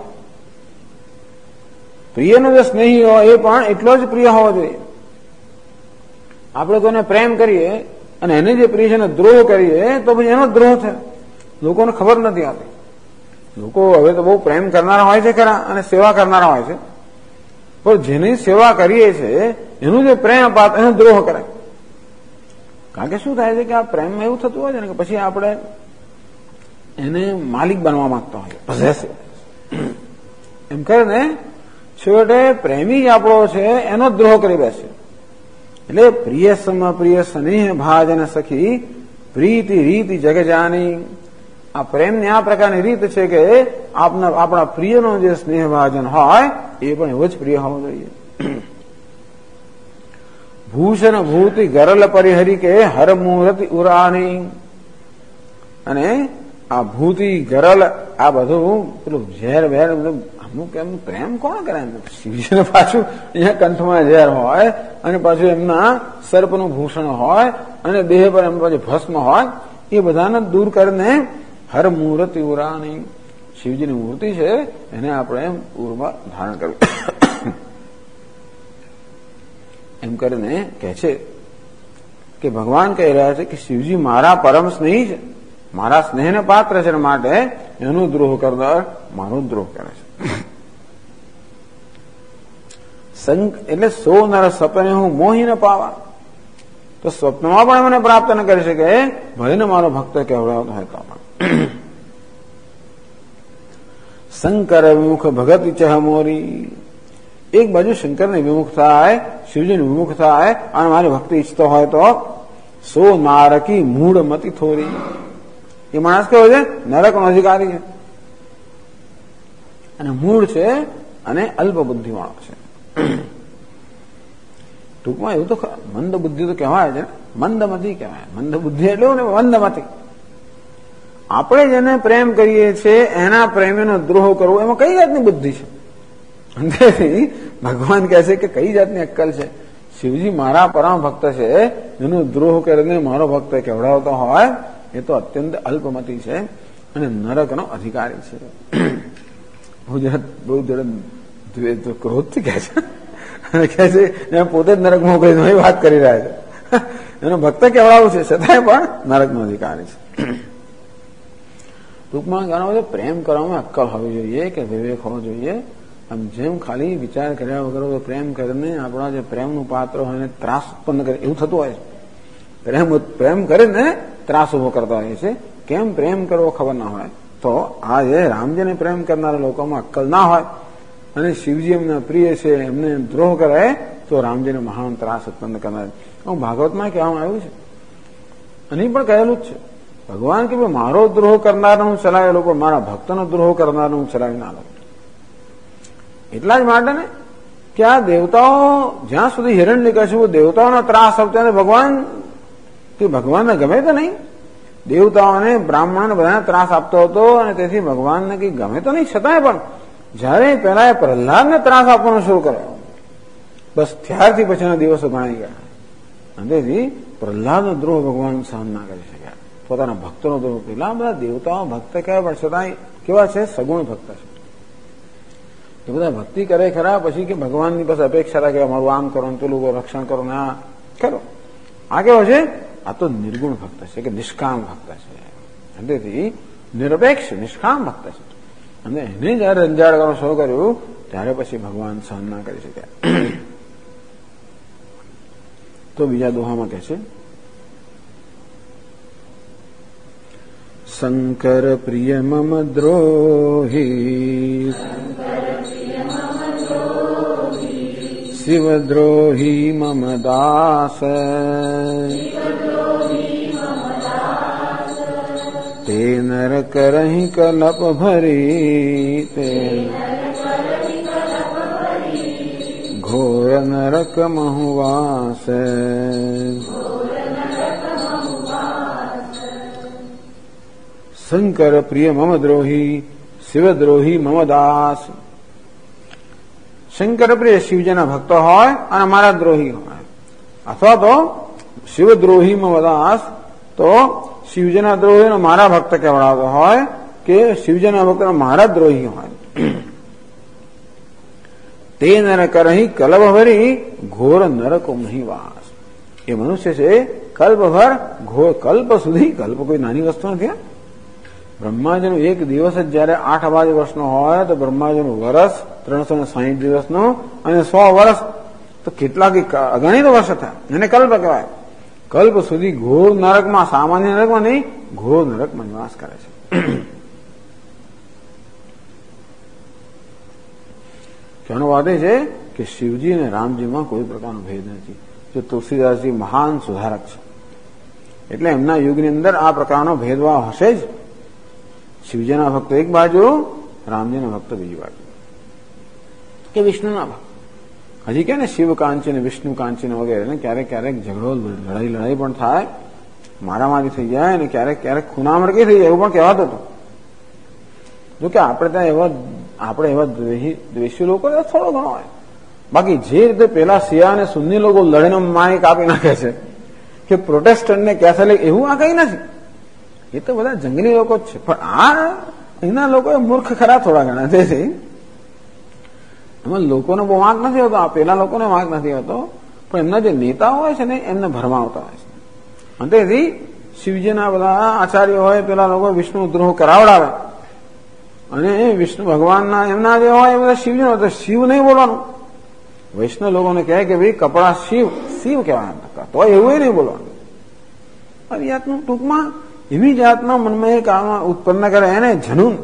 પ્રિયનો જે સ્નેહી હોય એ પણ એટલો જ પ્રિય હોવો જોઈએ. આપણે કોઈને પ્રેમ કરીએ અને એને જે પ્રિય છે એને દ્રોહ કરીએ તો પછી એનો દ્રોહ છે. લોકોને ખબર નથી આવતી. લોકો હવે તો બહુ પ્રેમ કરનારા હોય છે ખરા અને સેવા કરનારા હોય છે, પણ જેની સેવા કરીએ છીએ એનું જે પ્રેમ અપાત એનો દ્રોહ કરે. કારણ કે શું થાય છે કે આ પ્રેમમાં એવું થતું હોય છે ને કે પછી આપણે એને માલિક બનવા માંગતા હોય, પોઝેસિવ એમ કરીને છેવટે પ્રેમી જ આપણો છે એનો દ્રોહ કરી બેસે. એટલે પ્રિય સમ પ્રિય સ્નેહ ભાજન સખી પ્રીતિ રીતિ જગ જાની. આ પ્રેમની આ પ્રકારની રીત છે કે આપણા પ્રિયનો જે સ્નેહ ભાજન હોય એ પણ એવો જ પ્રિય હોવો જોઈએ. ભૂષણ ભૂતિ ગરલ પરિહરી કે હર મુહૂર્તિ ઉરાની. અને આ ભૂતિ ગરલ આ બધું પેલું ઝેર વેર બધું અમુક એમ પ્રેમ કોણ કરે? શિવજીને પાછું અહીંયા કંઠમાં ઝેર હોય અને પાછું એમના સર્પનું ભૂષણ હોય અને દેહ પર એમ પાછું ભસ્મ હોય. એ બધાને દૂર કરીને હર મૂર્તિ ઉરાની, શિવજીની મૂર્તિ છે એને આપણે ઉરમાં ધારણ કરવું એમ કરીને કહે છે કે ભગવાન કહી રહ્યા છે કે શિવજી મારા પરમ સ્નેહી છે, મારા સ્નેહને પાત્ર છે, માટે એનો દ્રોહ કરનાર મારો દ્રોહ કરે છે. એટલે સો નર સપને હું મોહી ન પાવા. તો સ્વપ્નમાં પણ મને પ્રાપ્ત ન કરી શકે, ભલે ને મારો ભક્ત કહેવડાવતો હોય તો પણ. શંકર વિમુખ ભગત ચહ મોરી. એક બાજુ શંકરને વિમુખ થાય, શિવજીને વિમુખ થાય અને મારી ભક્તિ ઈચ્છતો હોય તો સો નારકી મૂળ મતી થોરી. એ માણસ કેવો છે? નરકનો અધિકારી છે અને મૂળ છે અને અલ્પ બુદ્ધિ વાળો છે. ટૂંકમાં એવું તો મંદ બુદ્ધિ તો કહેવાય છે ને, મંદમતી કહેવાય. મંદ બુદ્ધિ એટલે ને મંદમતી. આપણે જેને પ્રેમ કરીએ છીએ એના પ્રેમીનો દ્રોહ કરવો એમાં કઈ જાતની બુદ્ધિ છે? અંતેથી ભગવાન કહે છે કે કઈ જાતની અક્કલ છે? શિવજી મારા પરમ ભક્ત છે, એનો દ્રોહ કરીને મારો ભક્ત કેવડાવતો હોય એ તો અત્યંત અલ્પમતી છે અને નરકનો અધિકારી છે. બહુ જરા ક્રોધથી કહે છે પોતે જ નરકમાં ઉભરી વાત કરી રહ્યા છે. એનો ભક્ત કેવડાવું છે છતાંય પણ નરકનો અધિકારી છે. ટૂંકમાં ઘણો બધો પ્રેમ કરવામાં અક્કલ હોવી જોઈએ કે વિવેક હોવો જોઈએ. આમ જેમ ખાલી વિચાર કર્યા વગર પ્રેમ કરીને આપણા જે પ્રેમનું પાત્ર હોય એને ત્રાસ ઉત્પન્ન કરે એવું થતું હોય છે. પ્રેમ કરીને ત્રાસ ઉભો કરતા હોય છે. કેમ પ્રેમ કરવો ખબર ના હોય તો આ જે રામજીને પ્રેમ કરનારા લોકોમાં અક્કલ ના હોય અને શિવજી એમના પ્રિય છે એમને દ્રોહ કરે તો રામજીને મહાન ત્રાસ ઉત્પન્ન કરનાર. ભાગવતમાં કહેવામાં આવ્યું છે અને પણ કહેલું જ છે. ભગવાન કે મારો દ્રોહ કરનારને હું ચલાવેલો પણ મારા ભક્તનો દ્રોહ કરનારને હું ચલાવી ના લઉં. એટલા જ માટે ને કે આ દેવતાઓ જ્યાં સુધી હિરણ્યકશિપુ દેવતાઓનો ત્રાસ આવતો ભગવાન કે ભગવાનને ગમે તો નહીં. દેવતાઓને બ્રાહ્મણોને બધાને ત્રાસ આપતો હતો અને તેથી ભગવાનને કઈ ગમે તો નહીં. છતાંય પણ જયારે પહેલા એ પ્રહલાદને ત્રાસ આપવાનો શરૂ કર્યો બસ ત્યારથી પછીના દિવસો ગણાઈ ગયા. અને તેથી પ્રહલાદનો દ્રોહ ભગવાન સહન ના કરી શક્યા. પોતાના ભક્તોનો દ્રોહ. પેલા બધા દેવતાઓ ભક્ત કહેવાય પણ છતાંય કેવા છે? સગુણ ભક્ત છે. એ બધા ભક્તિ કરે ખરા પછી કે ભગવાનની પાસે અપેક્ષા રાખે અમારું આમ કરો પેલું રક્ષણ કરો ને આ કરો. આ કેવો છે? આ તો નિર્ગુણ ભક્ત છે કે નિષ્કામ ભક્ત છે. તેથી નિરપેક્ષ નિષ્કામ ભક્ત છે. અને એને જયારે રંજાડ કરવાનું શરૂ કર્યું ત્યારે પછી ભગવાન સહન ના કરી શક્યા. તો બીજા દોહામાં કહે છે, શંકર પ્રિય મમ દ્રોહી શિવદ્રોહી મમ દાસ તે નર કરહિ કલપ ભરી તે ઘોર નરક મહુવાસ. શંકર પ્રિય મમ દ્રોહી શિવદ્રોહી મમ દાસ. શંકર પ્રિય શિવજીના ભક્તો હોય અને મારા દ્રોહી હોય, અથવા તો શિવદ્રોહી મમ દાસ, તો શિવજીના દ્રોહીનો મારા ભક્ત કહેવાતો હોય કે શિવજીના ભક્ત મારા દ્રોહી હોય. તે નર કરહિ કલ્પભરી ઘોર નરકો મહિવાસ. એ મનુષ્ય છે કલ્પભર ઘોર, કલ્પ સુધી, કલ્પ કોઈ નાની વસ્તુ નથી. બ્રહ્માજીનું એક દિવસ જ જયારે 8 અબજ વર્ષનો હોય તો બ્રહ્માજીનું વર્ષ 360 દિવસનું, અને 100 વર્ષ તો કેટલા અગણિત વર્ષ થયા, એને કલ્પ કહેવાય. કલ્પ સુધી ઘોર નરકમાં, સામાન્ય નરકમાં નહીં, ઘોર નરકમાં નિવાસ કરે છે. કહેવાનો વાત એ છે કે શિવજી અને રામજીમાં કોઈ પ્રકારનો ભેદ નથી. જો તુલસીદાસજી મહાન સુધારક છે, એટલે એમના યુગની અંદર આ પ્રકારનો ભેદભાવ હશે જ. શિવજીના ભક્તો એક બાજુ, રામજીના ભક્તો બીજી બાજુ, કે વિષ્ણુના ભક્ત. હજી કે ને શિવ કાંચી ને વિષ્ણુ કાંચી ને વગેરે ને ક્યારેક ક્યારેક ઝઘડો, લડાઈ પણ થાય, મારામારી થઈ જાય, અને ક્યારેક ક્યારેક ખૂનામરકી થઈ જાય, એવું પણ કહેવાતું હતું. જોકે આપણે ત્યાં એવા દ્વેષી લોકો થોડો ઘણો હોય. બાકી જે રીતે પેલા શિયા અને સુન્ની લોકો લડીને માય કાપી નાખે છે, કે પ્રોટેસ્ટન્ટ ને કેથોલિક, એવું આ કઈ નથી. એ તો બધા જંગલી લોકો જ છે. પણ આ એના લોકો મૂર્ખ ખરા થોડા ઘણા. તેથી એમાં લોકોનો બહુ વાંક નથી હોતો, આ પેલા લોકોને વાંક નથી હોતો, પણ એમના જે નેતાઓ હોય છે ને એમને ભરમાવતા હોય છે. અને તેથી શિવજીના બધા આચાર્ય હોય, પેલા લોકો વિષ્ણુ દ્રોહ કરાવડાવે, અને વિષ્ણુ ભગવાનના એમના જે હોય એ બધા શિવજીનો, તો શિવ નહીં બોલવાનું. વૈષ્ણવ લોકોને કહે કે ભાઈ કપડા શિવ, શિવ કહેવાય, તો એવું નહીં બોલવાનું. આવી જાતનું ટૂંકમાં એવી જાતના મનમાં એક ઉત્પન્ન કરે એને જનૂન.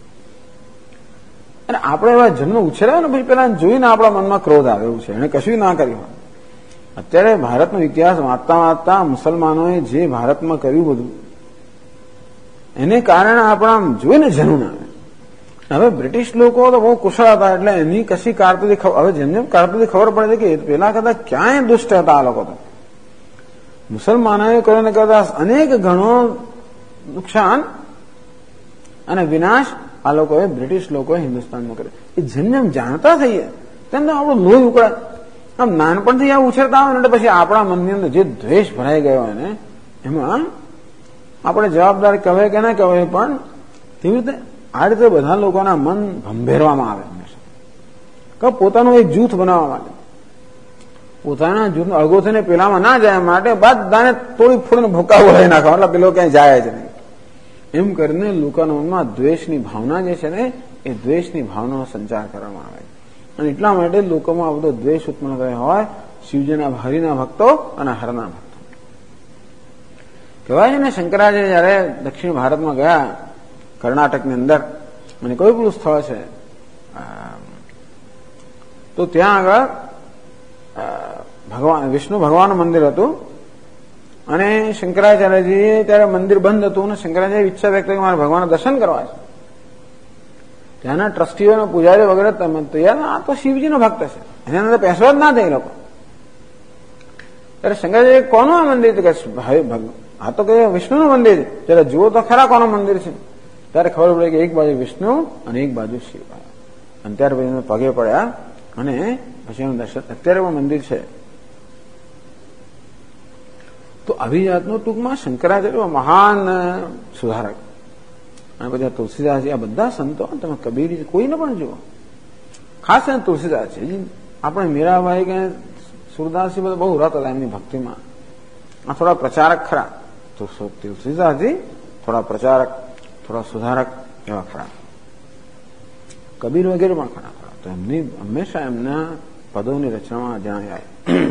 અને આપણે એવા જન્મ ઉછેર્યા ને પછી પેલા જોઈને આપણા મનમાં ક્રોધ આવે એવું છે. એને કશું ના કર્યું. અત્યારે ભારતનો ઇતિહાસ વાંચતા વાંચતા મુસલમાનોએ જે ભારતમાં કર્યું બધું, એને કારણે આપણા જોઈને જનૂન આવે. હવે બ્રિટિશ લોકો તો બહુ કુશળ હતા, એટલે એની કશી કારતુદી, હવે જેમ જેમ કારતુદી ખબર પડે છે કે પેલા કરતા ક્યાંય દુષ્ટ હતા આ લોકો. તો મુસલમાનોએ કર્યો કરતા અનેક ગણો નુકસાન અને વિનાશ આ લોકોએ, બ્રિટિશ લોકોએ હિન્દુસ્તાનમાં કર્યો. એ જેમ જેમ જાણતા થઈએ તેમ તેમ આપણું લોહી ઉકળે. આમ નાનપણથી આ ઉછેરતા હોય ને એટલે પછી આપણા મનની અંદર જે દ્વેષ ભરાઈ ગયો હોય ને એમાં આપણે જવાબદાર કહેવાય કે ના કહેવાય, પણ તેવી રીતે આ રીતે બધા લોકોના મન ભંભેરવામાં આવે હંમેશા. કે પોતાનું એક જૂથ બનાવવા માટે, પોતાના જૂથનો અળગો થઈને પેલામાં ના જાય માટે બધાને તોડી ફોડીને ભૂકા વળાઈ નાખવા, એટલે પેલો ક્યાંય જાય જ નહીં. એમ કરીને લોકોના મનમાં દ્વેષની ભાવના જે છે ને એ દ્વેષની ભાવનાનો સંચાર કરવામાં આવે. અને એટલા માટે લોકોમાં આ બધો દ્વેષ ઉત્પન્ન થયો હોય શિવજીના હરિના ભક્તો અને હરના ભક્તો. કહેવાય છે ને શંકરાચાર્ય જયારે દક્ષિણ ભારતમાં ગયા, કર્ણાટકની અંદર, મને કોઈ પેલું સ્થળ છે, તો ત્યાં આગળ ભગવાન વિષ્ણુ ભગવાનનું મંદિર હતું. અને શંકરાચાર્યજી ત્યારે મંદિર બંધ હતું, અને શંકરાચાર્ય ઈચ્છા વ્યક્ત કરી મારે ભગવાનના દર્શન કરવા છે. ત્યાંના ટ્રસ્ટીઓ અને પૂજારી વગેરે તૈયાર, આ તો શિવજીનો ભક્ત છે, એના અંદર પેસો જ ના થાય લોકો. ત્યારે શંકરાચાર્ય કોનું આ મંદિર? આ તો કે વિષ્ણુનું મંદિર છે, ત્યારે જુઓ તો ખરા કોનું મંદિર છે. ત્યારે ખબર પડે કે એક બાજુ વિષ્ણુ અને એક બાજુ શિવ. અને ત્યાર પછી પગે પડ્યા અને પછી એનું દર્શન, અત્યારે પણ મંદિર છે. તો આવી જાતનું ટૂંકમાં શંકરાચાર્ય મહાન સુધારક, અને બધા તુલસીદાસજી, આ બધા સંતો, તમે કબીરજી કોઈને પણ જુઓ, ખાસ કરીને તુલસીદાસજી, આપણે મીરાબાઈ કે સુરદાસજી બધા બહુ રત હતા એમની ભક્તિમાં. थोड़ा प्रचारक खरा तो તુલસીદાસજી થોડા પ્રચારક થોડા સુધારક એવા ખરા. કબીર વગેરે પણ ખરા ખરા. તો એમની હંમેશા એમના પદોની રચનામાં જણાય.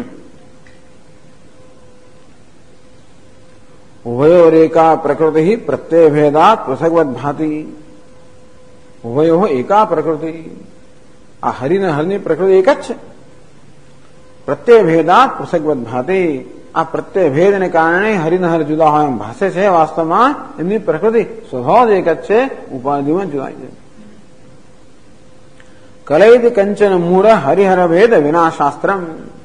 ઉભયોરેકા પ્રકૃતિ પ્રત્યય ભેદાત પૃથગ્વદ ભાતિ. ઉભયો એકા પ્રકૃતિ. આ હરિને હરની પ્રકૃતિ એક જ છે. પ્રત્યય ભેદાત પૃથગ્વદ ભાતિ. આ પ્રત્યય ભેદને કારણે હરિનહર જુદા હોય એમ ભાષે છે. વાસ્તવમાં એમની પ્રકૃતિ સ્વભાવ એક જ છે, ઉપાધિમાં જુદા છે. કલૈદ કંચન મૂળ હરિહર ભેદ વિનાશાસ્ત્રમ.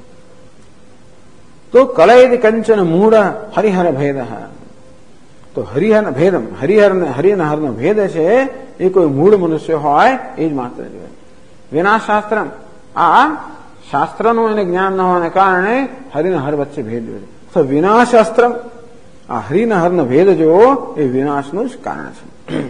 તો કલૈદ કંચન મૂળ હરિહર ભેદ. તો હરિહર ભેદમ હરિનહરનો ભેદ છે એ કોઈ મૂળ મનુષ્ય હોય એ જ માત્ર જોઈએ. વિનાશાસ્ત્રમ આ શાસ્ત્રનું એને જ્ઞાન ન હોવાને કારણે હરિનહર વચ્ચે ભેદ જોઈએ. તો વિનાશાસ્ત્ર આ હરિનહરનો ભેદ જો એ વિનાશનું જ કારણ છે.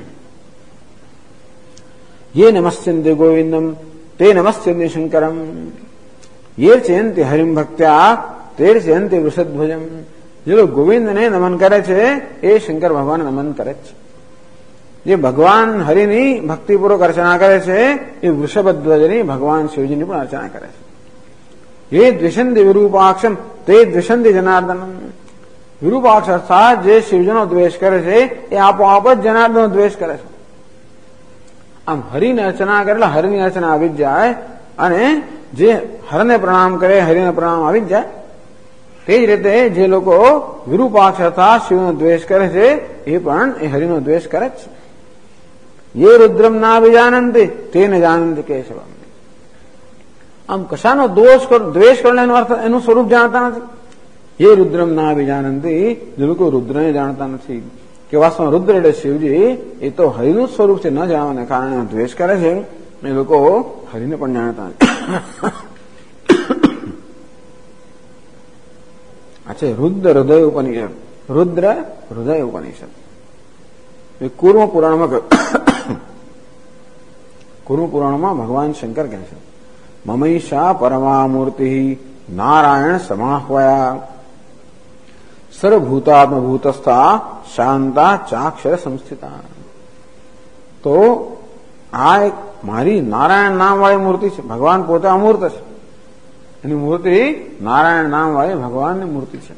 ये नमस्यन्ते गोविंदम ते नमस्यन्ते शंकरम ये चयन्ते हरिम भक्त्या ते चयन्ते वृषध्वजम. જે લોકો ગોવિંદને નમન કરે છે એ શંકર ભગવાન નમન કરે છે. જે ભગવાન હરિની ભક્તિપૂર્વક અર્ચના કરે છે એ વૃષભધ્વજની ભગવાન શિવજીની પણ અર્ચના કરે છે. ये દ્વિષંતિ વિરૂપાક્ષમ તે દ્વિષંતિ જનાર્દનમ. વિરૂપાક્ષ અર્થાત જે શિવજીનો દ્વેષ કરે છે એ આપોઆપ જ જનાર્દનનો દ્વેષ કરે છે. આમ હરિની અર્ચના કરે એટલે હરિની અર્ચના આવી જ જાય અને જે હરને પ્રણામ કરે હરિને પ્રણામ આવી જ જાય. તે જ રીતે જે લોકો વિરૂપાક્ષ અર્થાત શિવનો દ્વેષ કરે છે એ પણ એ હરિનો દ્વેષ કરે જ છે. ये रुद्रम ના વિજાનંતિ તેને જાનંતિ કેશવમ. આમ કશાનો દ્વેષ કરવાનો એનો અર્થ એનું સ્વરૂપ જાણતા નથી. ये रुद्रम ના વિજાનંતિ જે લોકો રુદ્રને જાણતા નથી કે વાસ્તવમાં રુદ્ર એટલે શિવજી એ તો હરિનું સ્વરૂપ છે ન જાણવાને કારણે દ્વેષ કરે છે. એ લોકો હરિને પણ જાણતા નથી. આ છે રુદ્ર હૃદય ઉપનિષદ. રુદ્ર હૃદય ઉપનિષદ એ કુર્મ પુરાણમાં ભગવાન શંકર કહે છે મમૈષા પરમામૂર્તિ નારાયણ સમાહ્વયા સર્વભૂતાત્મભૂતસ્થા શાંતા ચાક્ષર સંસ્થિતા. તો આ એક મારી નારાયણ નામ વાળી મૂર્તિ છે. ભગવાન પોતે અમૂર્ત છે. એની મૂર્તિ નારાયણ નામ વાળી ભગવાનની મૂર્તિ છે.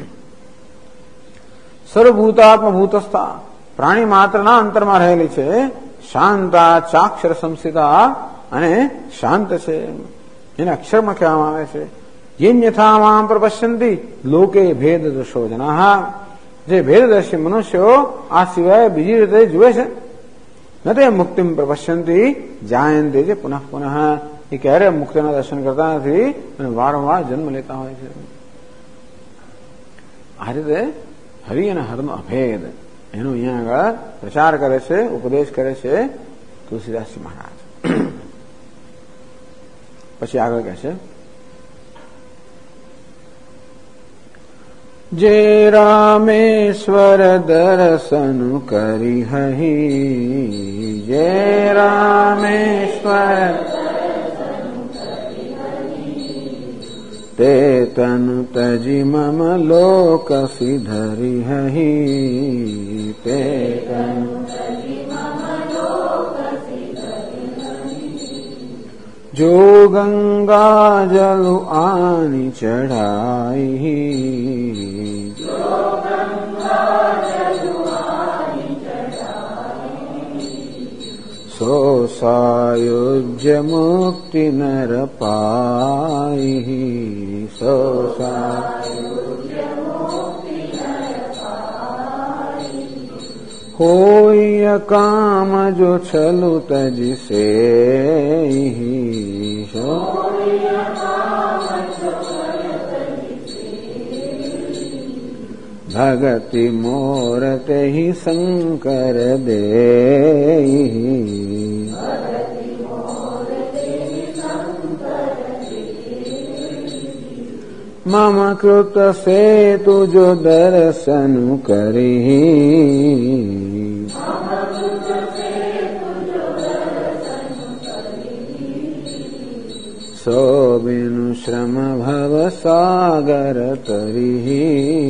સર્વભૂતાત્મભૂતસ્થા પ્રાણી માત્રના અંતરમાં રહેલી છે. શાંતા ચાક્ષર સંસ્થિતા અને શાંત છે. એને અક્ષરમાં કહેવામાં આવે છે. યથા મામ પ્રપશ્યંતિ લોકે ભેદ દર્શો જના. જે ભેદદર્શી મનુષ્યો આ સિવાય બીજી રીતે જુએ છે ન તે મુક્તિમ પ્રપશ્યંતિ જાયંતે છે પુનઃ પુનઃ. એ ક્યારે મુક્તિના દર્શન કરતા નથી અને વારંવાર જન્મ લેતા હોય છે. આ રીતે હરિ અને હરનો અભેદ એનો અહીંયા આગળ પ્રચાર કરે છે, ઉપદેશ કરે છે તુલસીદાસજી મહારાજ. પછી આગળ કહે છે જે રામેશ્વર દર્શન કરી હહી. જે રામેશ્વર તે તનુ તજી મમ લોક સિધરી હહી. તે તનુ જો ગંગા જલુ આની ચઢાઈ. સો સાયુજ્ય મુક્તિ નર પાઈ. સો હોય કામ જો છલુ તજી સે. ભગતિ મોર તે શંકર દે. મમ કૃત સે તુજો દર્શન કરી. સો बिनु श्रम भव सागर तरिहि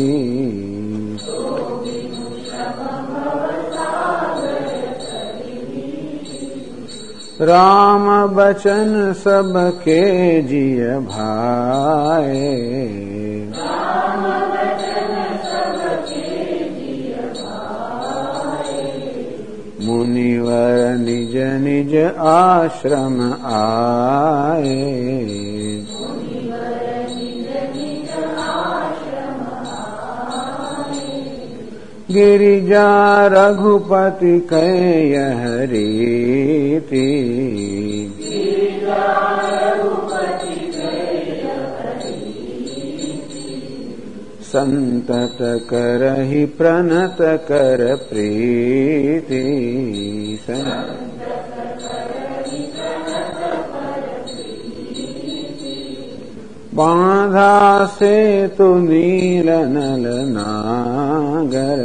राम बचन सबके जिय भाए मुनिवर निज निज आश्रम आए गिरिजा रघुपति कह रीति संतत करहि प्रणत कर प्रीति बांधा से तु नील नल नागर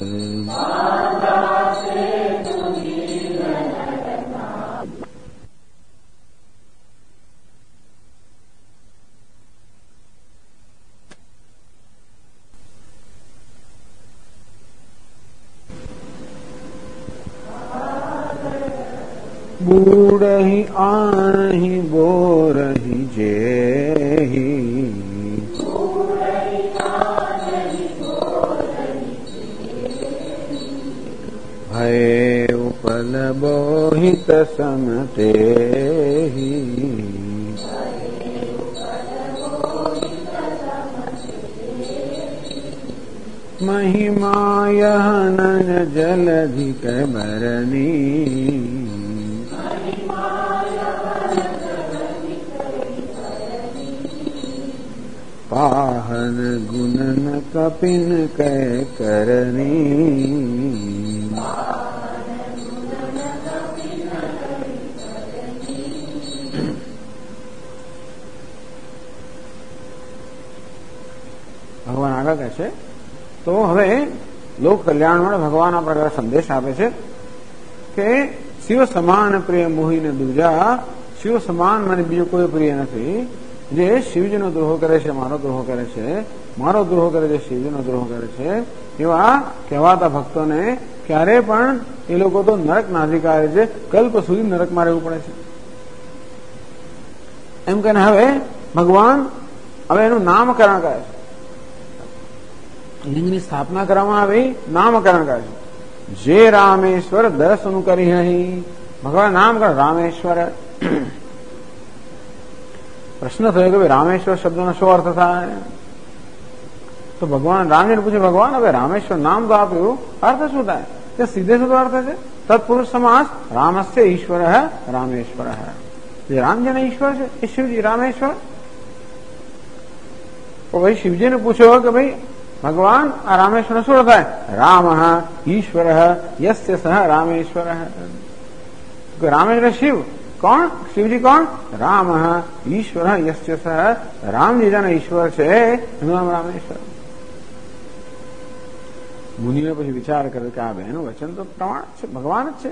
बूढ़हि आहि बोरहि जेहि भय उपल बोहित समतेहि महिमा यह नन जलधि बरनी पाहन गुणन कपिन कै करनी ભગવાન આગળ કહે છે તો હવે લોક કલ્યાણ માટે ભગવાન આ પ્રકારે સંદેશ આપે છે કે શિવ સમાન પ્રિય મોહીને દૂજા શિવ સમાન મને બીજો કોઈ પ્રિય નથી જે શિવજીનો દ્રોહ કરે છે મારો દ્રોહ કરે છે મારો દ્રોહ કરે છે શિવજીનો દ્રોહ કરે છે એવા કહેવાતા ભક્તોને ક્યારે પણ એ લોકો તો નરક ના અધિકારી છે કલ્પ સુધી નરકમાં રહેવું પડે છે એમ કહીને હવે ભગવાન હવે એનું નામકરણ કરે છે લિંગની સ્થાપના કરવામાં આવી નામકરણ કરે છે જે રામેશ્વર દર્શન કરી અહીં ભગવાન નામકરણ રામેશ્વર પ્રશ્ન થયો કે ભાઈ રામેશ્વર શબ્દનો શું અર્થ થાય તો ભગવાન રામજીને પૂછ્યું ભગવાન હવે રામેશ્વર નામ તો આપ્યું અર્થ શું થાય તે સીધે સીધો અર્થ છે તત્પુરુષ સમાસ રામસ્ય ઈશ્વર રામેશ્વર જે રામજીના ઈશ્વર છે એ શિવજી રામેશ્વર તો ભાઈ શિવજીને પૂછ્યો કે ભાઈ ભગવાન આ રામેશ્વર શું થાય રામ ઈશ્વર યસ્ય સહ રામેશ્વર રામેશ્વર શિવ કોણ શિવજી કોણ રામ ઈશ્વર યસ્ય સહ રામજી જેના ઈશ્વર છે એનું નામ રામેશ્વર મુનિએ પછી વિચાર કર્યો કે આ બેનું વચન તો પ્રમાણ છે ભગવાન જ છે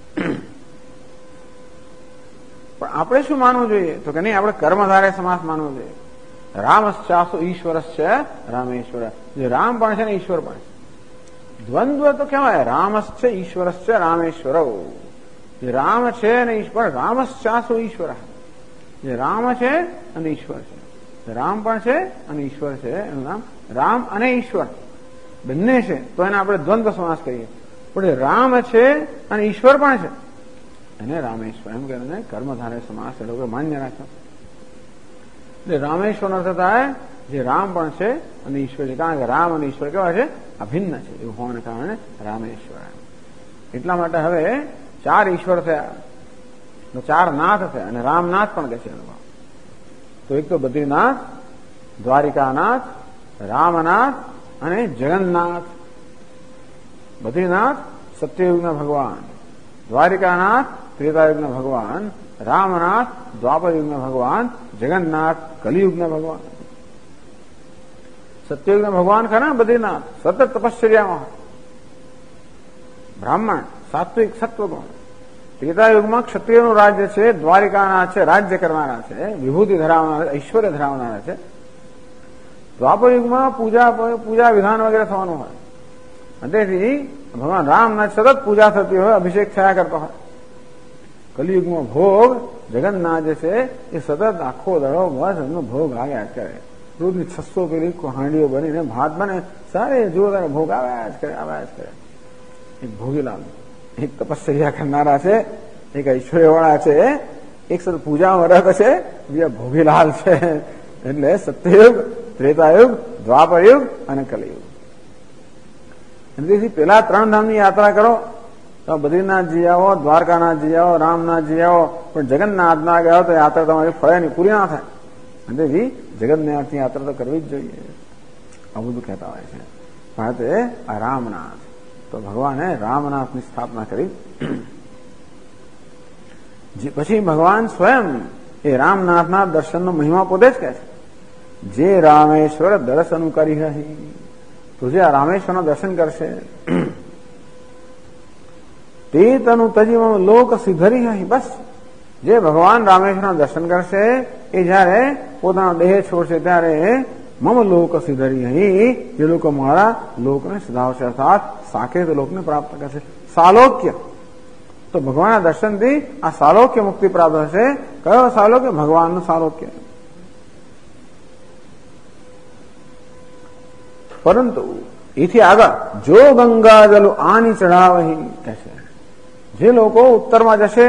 પણ આપણે શું માનવું જોઈએ તો કે નહીં આપણે કર્મધારય સમાસ માનવું જોઈએ રામશ્ચાસુ ઈશ્વરશ્ચ રામેશ્વર જે રામ પણ છે ને ઈશ્વર પણ છે દ્વંદ્વ તો કહેવાય રામશ્ચ ઈશ્વરશ્ચ રામેશ્વર જે રામ છે અને ઈશ્વર રામશ્ચાસુ ઈશ્વર જે રામ છે અને ઈશ્વર છે રામ પણ છે અને ઈશ્વર છે એનું નામ રામ અને ઈશ્વર બંને છે તો એને આપણે દ્વંદ્વ સમાસ કહીએ પણ રામ છે અને ઈશ્વર પણ છે એને રામેશ્વર એમ કરીને કર્મધારય સમાસ એ લોકો માન્ય રાખ્યો એટલે રામેશ્વર અર્થ થાય જે રામ પણ છે અને ઈશ્વર છે કારણ કે રામ અને ઈશ્વર કેવા છે અભિન્ન છે એવું હોવાને કારણે રામેશ્વર એટલા માટે હવે ચાર ઈશ્વર થયા ચાર નાથ થયા અને રામનાથ પણ કહે છે તો એક તો બદ્રીનાથ દ્વારિકાનાથ રામનાથ અને જગન્નાથ બદ્રીનાથ સત્યયુગના ભગવાન દ્વારિકાનાથ ત્રેતાયુગના ભગવાન રામનાથ દ્વાપરયુગના ભગવાન જગન્નાથ કલિયુગના ભગવાન સત્યયુગના ભગવાન ખરા બદ્રીનાથ સતત તપશ્ચર્યામાં બ્રાહ્મણ સાત્વિક સત્વગુણ ત્રેતાયુગમાં ક્ષત્રિયોનું રાજ્ય છે, દ્વારિકાના છે, રાજ્ય કરવાના છે, વિભૂતિ ધરાવનારા, ઐશ્વર્ય ધરાવનારા છે. દ્વાપર યુગમાં પૂજા વિધાન વગેરે થવાનું હોય. તેથી ભગવાન રામના સતત પૂજા થતી હોય, અભિષેક થયા કરતો હોય. કલિયુગમાં ભોગ જગન્નાથ જે છે એ સતત આખો દડો બસ એમનો ભોગ આવ્યા જ કરે. રોજની 600 પેલી હાંડીઓ બનીને ભાત બને, સારે જોરદાર ભોગ આવ્યા જ કરે. એક ભોગીલાલ, એક તપસ્યા કરનારા છે, એક ઐશ્વર્યવાળા છે, એક સતત પૂજામાં રત છે, બીજા ભોગીલાલ છે. એટલે સત્યયુગ, ત્રેતાયુગ, દ્વાપરયુગ અને કલિયુગ. તેથી પેલા 3 ધામની યાત્રા કરો તો બદ્રીનાથ જઈ આવો, દ્વારકાનાથ જઈ આવો, રામનાથ જઈ આવો, પણ જગન્નાથ ના ગયા તો યાત્રા તમારી ફળે નહીં, પૂરી ના થાય. તેથી જગન્નાથની યાત્રા તો કરવી જ જોઈએ. આવું બધું કહેતા હોય છે. માટે આ રામનાથ, તો ભગવાને રામનાથની સ્થાપના કરી. પછી ભગવાન સ્વયં એ રામનાથના દર્શનનો મહિમા પોતે જ કહે છે. જે રામેશ્વર દર્શન કરી રહી, તો જે આ રામેશ્વરના દર્શન કરશે તે તનુ તજીમાં લોક સિદ્ધરી રહી. બસ જે ભગવાન રામેશ્વરના દર્શન કરશે એ જયારે પોતાનો દેહ છોડશે ત્યારે મમ લોક સિદ્ધરી રહી, જે લોકો મારા લોકને સિધાવશે, અર્થાત સાકેત લોકને પ્રાપ્ત કરશે. સાલોક્ય, તો ભગવાનના દર્શનથી આ સાલોક્ય મુક્તિ પ્રાપ્ત થશે. કયો સાલોક્ય? ભગવાનનું સાલોક્ય. પરંતુ એથી આગળ જો ગંગાજલ આની ચઢાવહી કહે છે, જે લોકો ઉત્તરમાં જશે,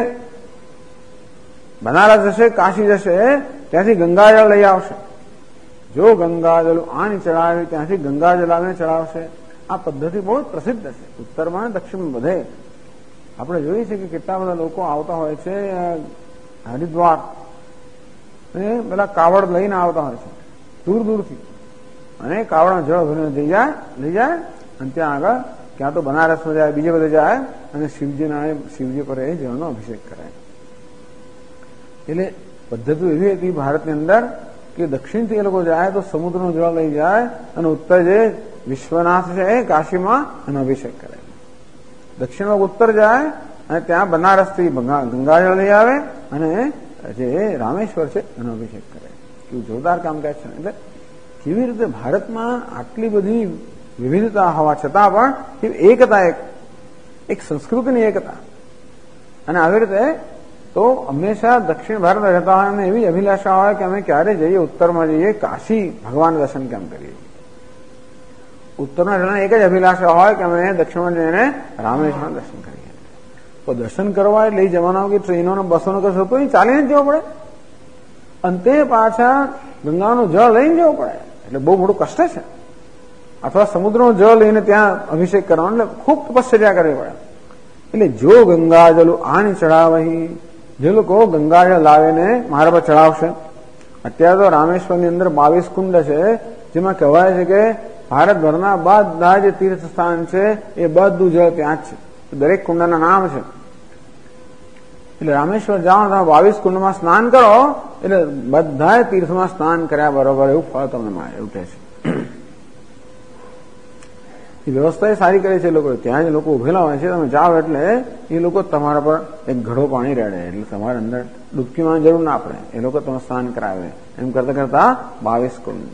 બનારસ જશે, કાશી જશે, ત્યાંથી ગંગાજળ લઈ આવશે. જો ગંગાજલ આની ચઢાવી, ત્યાંથી ગંગાજલ આવીને ચઢાવશે. આ પદ્ધતિ બહુ જ પ્રસિદ્ધ છે ઉત્તરમાં અને દક્ષિણમાં બધે. આપણે જોઈએ છીએ કે કેટલા બધા લોકો આવતા હોય છે હરિદ્વાર, પેલા કાવડ લઈને આવતા હોય છે દૂર દૂરથી, અને કાવડમાં જળ ભરીને લઈ જાય અને ત્યાં આગળ ક્યાં તો બનારસમાં જાય, બીજે બધે જાય અને શિવજી પર એ જળનો અભિષેક કરે. એટલે પદ્ધતિ એવી હતી ભારતની અંદર કે દક્ષિણથી એ લોકો જાય તો સમુદ્રનું જળ લઈ જાય અને ઉત્તર જે વિશ્વનાથ છે કાશીમાં એનો અભિષેક કરે. દક્ષિણમાં ઉત્તર જાય અને ત્યાં બનારસથી ગંગાજળ લઈ આવે અને જે રામેશ્વર છે એનો અભિષેક કરે. કેવું જોરદાર કામ કરે છે. એટલે કેવી રીતે ભારતમાં આટલી બધી વિવિધતા હોવા છતાં પણ એકતા, એક સંસ્કૃતિની એકતા. અને આવી રીતે તો હંમેશા દક્ષિણ ભારતમાં રહેતા હોય અને એવી અભિલાષા હોય કે અમે ક્યારે જઈએ, ઉત્તરમાં જઈએ, કાશી ભગવાન દર્શન કેમ કરીએ. ઉત્તરના જણાને એક જ અભિલાષા હોય કે અમે દક્ષિણમાં જઈને રામેશ્વર દર્શન કરીએ. તો દર્શન કરવા એટલે લઈ જવાના કે ટ્રેનો ને બસોનો કશો તો ચાલીને જ જવું પડે, અને તે પાછા ગંગાનું જળ લઈને જવું પડે. એટલે બહુ મોટું કષ્ટ છે. અથવા સમુદ્રનું જળ લઈને ત્યાં અભિષેક કરવાનો, એટલે ખૂબ તપશ્ચર્યા કરવી પડે. એટલે જો ગંગાજલ આની ચઢાવહી, જે લોકો ગંગાજળ લાવીને મારા પર ચઢાવશે. અત્યારે તો રામેશ્વરની અંદર 22 કુંડ છે, જેમાં કહેવાય છે કે ભારતભરના બધા જે તીર્થ સ્થાન છે એ બધું જળ ત્યાં જ છે. દરેક કુંડના નામ છે. એટલે રામેશ્વર જાઓ, તમે 22 કુંડમાં સ્નાન કરો એટલે બધા તીર્થમાં સ્નાન કર્યા બરોબર એવું ફળ તમને મળે, એવું કહે છે. એ વ્યવસ્થા એ સારી કરી છે લોકો. ત્યાં જ લોકો ઉભેલા હોય છે, તમે જાઓ એટલે એ લોકો તમારા પર એક ઘડો પાણી રેડે, એટલે તમારે અંદર ડૂબકી મારવાની જરૂર ના પડે. એ લોકો તમે સ્નાન કરાવે. એમ કરતા કરતા 22 કુંડ.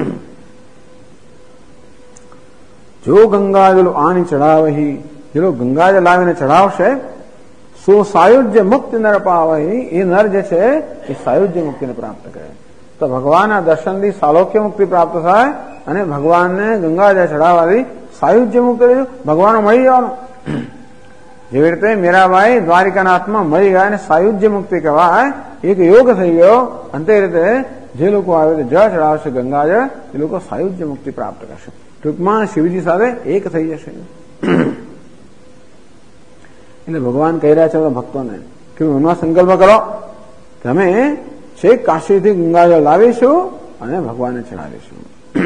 જો ગંગાજલ આની ચઢાવહી, જે લોકો ગંગાજલ લાવીને ચઢાવશે, સો સાયુજ્ય મુક્તિ નર પાવહી, એ નર જે છે એ સાયુજ્ય મુક્તિને પ્રાપ્ત કરે. તો ભગવાનના દર્શનથી સાલોક્ય મુક્તિ પ્રાપ્ત થાય અને ભગવાનને ગંગાજળ ચઢાવવાથી સાયુજ્ય મુક્તિ, ભગવાન મળી જવાનું. જેવી રીતે મીરાબાઈ દ્વારિકાનાથમાં મળી ગયા અને સાયુજ્ય મુક્તિ કહેવાય, એક યોગ થઈ ગયો. અને તે રીતે જે લોકો આવે જળ ચઢાવશે ગંગાજળ, એ લોકો સાયુજ્ય મુક્તિ પ્રાપ્ત કરશે. ટૂંકમાં શિવજી સાથે એક થઈ જશે. એટલે ભગવાન કહી રહ્યા છે ભક્તોને કે મનમાં સંકલ્પ કરો કે અમે છેક કાશીથી ગંગાજળ લાવીશું અને ભગવાનને ચઢાવીશું.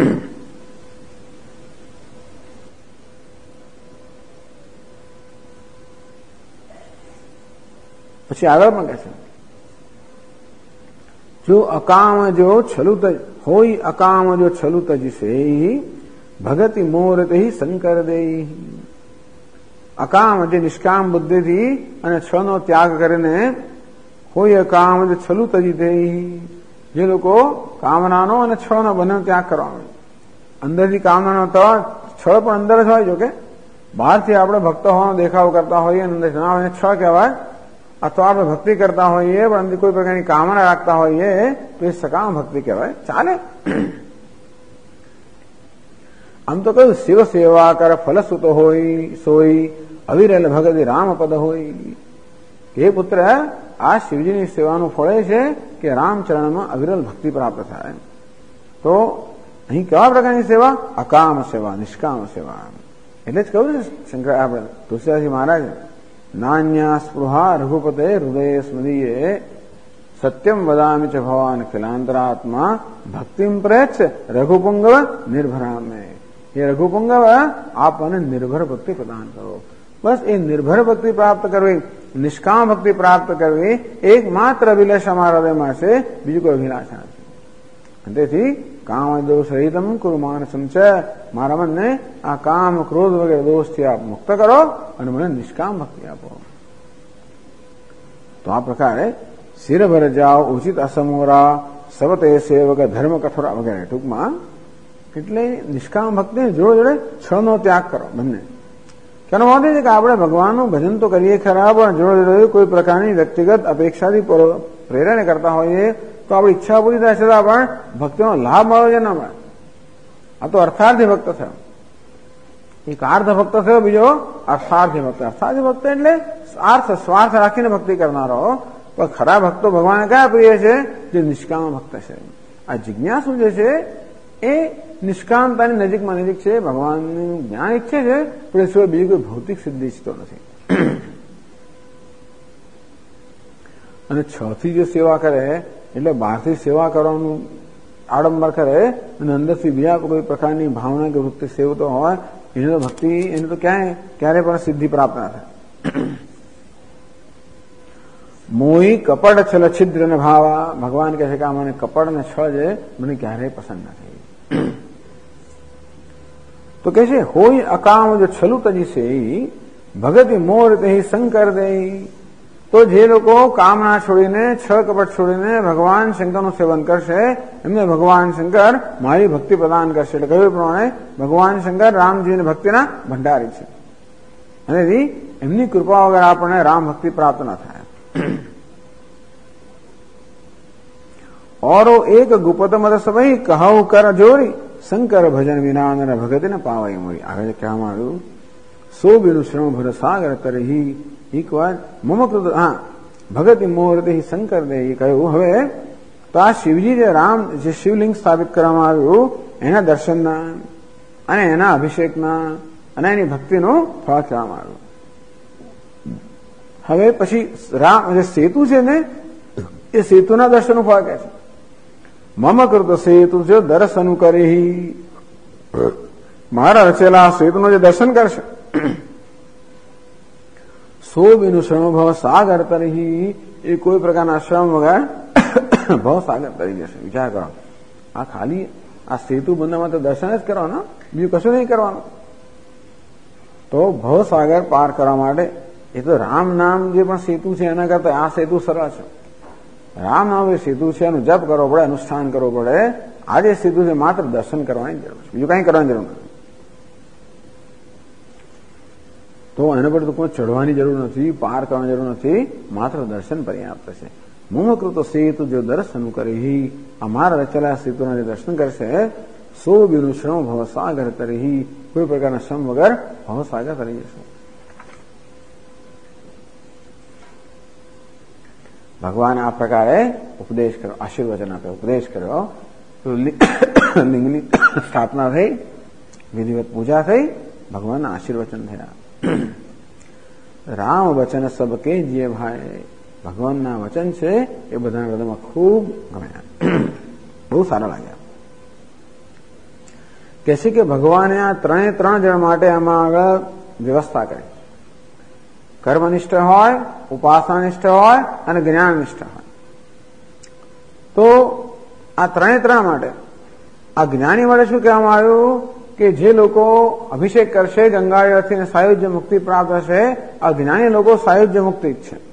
પછી આગળ પણ કહે છે, જો અકામ જો છલુત હોય, અકામ જો છલુત જશે ભગતિ મોરત શંકર દે. અકામ જે નિષ્કામ બુદ્ધિથી અને છનો ત્યાગ કરીને કોઈ અકામ જે છલું તજી થઈ, જે લોકો કામનાનો અને છનો બંને ત્યાગ કરવાનો. અંદરથી કામનાનો તો છળ પણ અંદર જ હોય, જો કે બહારથી આપણે ભક્ત હોવાનો દેખાવ કરતા હોઈએ અંદર ના હોય છ કહેવાય, અથવા આપણે ભક્તિ કરતા હોઈએ પણ અંદર કોઈ પ્રકારની કામના રાખતા હોઈએ તો એ સકામ ભક્તિ કહેવાય, ચાલે. આમ તો કહ્યું શિવ સેવા કર ફલસુત હોય સોઈ અવિરલ ભગતિ રામ પદ હોય. હે પુત્ર, આ શિવજીની સેવાનું ફળ એ છે કે રામચરણમાં અવિરલ ભક્તિ પ્રાપ્ત થાય. તો અહીં કેવા પ્રકારની સેવા? અકામ સેવા, નિષ્કામ સેવા. એટલે જ કહ્યું છે શંકર આપણે તુલસીદાસજી મહારાજ, નાન્યા સ્પૃહા રઘુપતે હૃદય સ્મદીએ સત્યમ વદામિ ચ ભવાન ખિલાંતરાત્મા ભક્તિમ પ્રેક્ષ રઘુપુંગવ નિર્ભરામે. એ રઘુપુંગવ આપણને નિર્ભર ભક્તિ પ્રદાન કરો. બસ એ નિર્ભર ભક્તિ પ્રાપ્ત કરવી, નિષ્કામ ભક્તિ પ્રાપ્ત કરવી એકમાત્ર અભિલાષ અમારા હૃદયમાં છે, બીજું કોઈ અભિલાષા નથી. તેથી કામ દોષ રહિતમ કુરુમાનસમ છે, મારા મનને આ કામ ક્રોધ વગેરે દોષથી આપ મુક્ત કરો અને મને નિષ્કામ ભક્તિ આપો. તો આ પ્રકારે શિર ભર જાઓ ઉચિત અસમોરા સવતે સેવક ધર્મ કઠોરા વગેરે. ટૂંકમાં એટલે નિષ્કામ ભક્તિ જોડે જોડે છનો ત્યાગ કરો બંને. કેનો વાંધો છે કે આપણે ભગવાનનું ભજન તો કરીએ ખરા, પણ જોડે જોડે કોઈ પ્રકારની વ્યક્તિગત અપેક્ષાથી પ્રેરણા કરતા હોઈએ તો આપણી ઈચ્છા પૂરી થાય છતાં પણ ભક્તિનો લાભ મળે છે ના મળે. આ તો અર્થાર્થી ભક્ત થયો, એક અર્થ ભક્ત થયો, બીજો અર્થાર્થી ભક્ત. અર્થાર્થી ભક્ત એટલે અર્થ સ્વાર્થ રાખીને ભક્તિ કરનારો. પણ ખરા ભક્તો ભગવાન કયા પ્રિય છે? જે નિષ્કામ ભક્ત છે. આ જિજ્ઞાસુ જે છે એ નિષ્કામતાની નજીકમાં નજીક છે, ભગવાનનું જ્ઞાન ઈચ્છે છે, પણ એ સિવાય બીજી કોઈ ભૌતિક સિદ્ધિ ઈચ્છતો નથી. અને છ થી જે સેવા કરે એટલે બહારથી સેવા કરવાનું આડંબર કરે અને અંદરથી બીજા કોઈ પ્રકારની ભાવના કે વૃત્તિ સેવતો હોય એને તો ભક્તિ, એને તો ક્યારે પણ સિદ્ધિ પ્રાપ્ત ના થાય. મોહી કપડ છલ છિદ્ર ને ભાવા. ભગવાન કહે છે કે આ મને કપડ ને છળ છે મને ક્યારેય પસંદ નથી. તો કે છે હોય અકામ જો છલું તજી છે ભગતિ મોર તે શંકર દે. તો જે લોકો કામના છોડીને છળ કપટ છોડીને ભગવાન શંકરનું સેવન કરશે એમને ભગવાન શંકર મારી ભક્તિ પ્રદાન કરશે. એટલે કહ્યું પ્રમાણે ભગવાન શંકર રામજીની ભક્તિના ભંડારી છે અને એમની કૃપા વગર આપણને રામ ભક્તિ પ્રાપ્ત ન થાય. ઓરો એક ગુપત મત સભઈ કહું કર જોરી શંકર ભજન વિના ભગતિ ને પાવાઈ મળી. આગળ કહેવામાં આવ્યું સો બીનું શ્રમ ભર સાગર તરહી એક વાર મમકૃત ભગતિ મોહરતે શંકર દે કહ્યું. હવે તો આ શિવજી જે રામ જે શિવલિંગ સ્થાપિત કરવામાં આવ્યું એના દર્શનના અને એના અભિષેકના અને એની ભક્તિનો ફળ કહેવામાં આવ્યું. હવે પછી રામ જે સેતુ છે ને એ સેતુના દર્શનનું ફળ કહે છે. મમ કૃત સેતુ જો દર્શન કરી, મારા રચેલા સેતુનું જે દર્શન કરશે સો બીનું શ્રમ ભવ સાગર તરી, એ કોઈ પ્રકારના શ્રમ વગર ભવ સાગર તરી જશે. વિચાર કરો, આ ખાલી આ સેતુ બંધામાં તો દર્શન જ કરવાના, બીજું કશું નહીં કરવાનું. તો ભવ સાગર પાર કરવા માટે એ તો રામ નામ જે પણ સેતુ છે એના કરતા આ સેતુ સરળ છે. રામ નામ જે સેતુ છે એનું જપ કરવો પડે, અનુષ્ઠાન કરવું પડે. આ જે સેતુ છે માત્ર દર્શન કરવાની જરૂર છે, બીજું કઈ કરવાની જરૂર નથી. તો એના પર તો કોઈ ચડવાની જરૂર નથી, પાર કરવાની જરૂર નથી, માત્ર દર્શન પર્યાપ્ત છે. મમકૃત સેતુ જો દર્શન કરી, અમારા રચેલા સેતુના જે દર્શન કરશે સો બીનું શ્રમ ભવ સાગર તરી, કોઈ પ્રકારના શ્રમ વગર ભવ સાગર તરી જશે. ભગવાન આ પ્રકારે ઉપદેશ કર્યો, આશીર્વચન આપ્યો, ઉપદેશ કર્યો. લિંગની સ્થાપના થઈ, વિધિવત પૂજા થઈ, ભગવાનના આશીર્વચન થયા. રામ વચન સબકે જે ભાઈ, ભગવાનના વચન છે એ બધા હૃદયમાં ખૂબ ગમ્યા, બહુ સારા લાગ્યા. કે છે કે ભગવાને આ ત્રણ જણ માટે આમાં આગળ વ્યવસ્થા કરી. કર્મનિષ્ઠ હોય, ઉપાસનાનિષ્ઠ હોય અને જ્ઞાનનિષ્ઠ હોય. તો આ ત્રણ માટે આ જ્ઞાની માટે શું કહેવામાં આવ્યું કે જે લોકો અભિષેક કરશે ગંગાજળથી સાયુજ્ય મુક્તિ પ્રાપ્ત થશે. આ જ્ઞાની લોકો સાયુજ્ય મુક્તિ જ છે.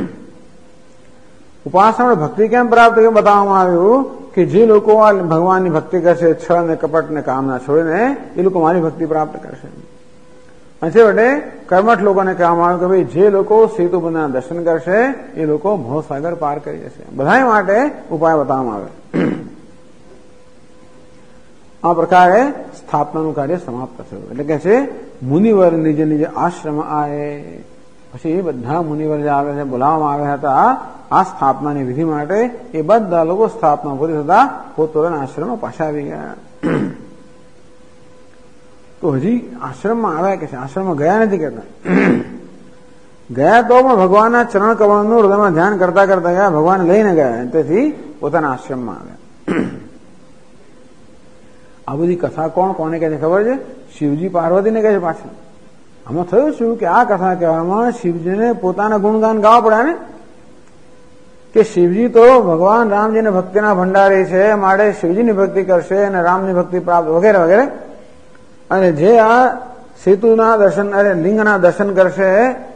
ઉપાસના ભક્તિ કેમ પ્રાપ્ત બતાવવામાં આવ્યું કે જે લોકો આ ભગવાનની ભક્તિ કરશે, છળ ને કપટ ને કામના છોડીને, એ લોકો મારી ભક્તિ પ્રાપ્ત કરશે. અને છેવટે કર્મઠ લોકોને કહેવામાં આવ્યું કે ભાઈ જે લોકો સેતુબંધના દર્શન કરશે એ લોકો ભવસાગર પાર કરી જશે. બધા માટે ઉપાય બતાવવામાં આવે. આ પ્રકારે સ્થાપનાનું કાર્ય સમાપ્ત થયું. એટલે કે છે મુનિવર નિજ નિજ આશ્રમ આયે. પછી બધા મુનિવર જે આવે છે, બોલાવવામાં આવ્યા હતા આ સ્થાપનાની વિધિ માટે, એ બધા લોકો સ્થાપના પૂરી થતા પોતપોતાના આશ્રમમાં પાછા આવી ગયા. તો હજી આશ્રમમાં આવ્યા કે છે, આશ્રમમાં ગયા નથી કરતા. ગયા તો પણ ભગવાનના ચરણ કમળનું હૃદયમાં ધ્યાન કરતા કરતા ગયા, ભગવાન લઈને ગયા, તેથી પોતાના આશ્રમમાં આવ્યા. આ બધી કથા કોને કહે છે ખબર છે? શિવજી પાર્વતીને કહે છે પાછી. આમાં થયું શું કે આ કથા કહેવામાં શિવજીને પોતાના ગુણગાન ગાવા પડ્યા ને, કે શિવજી તો ભગવાન રામજીને ભક્તિના ભંડારી છે, માટે શિવજીની ભક્તિ કરશે અને રામની ભક્તિ પ્રાપ્ત વગેરે વગેરે. અને જે આ સેતુના દર્શન લિંગના દર્શન કરશે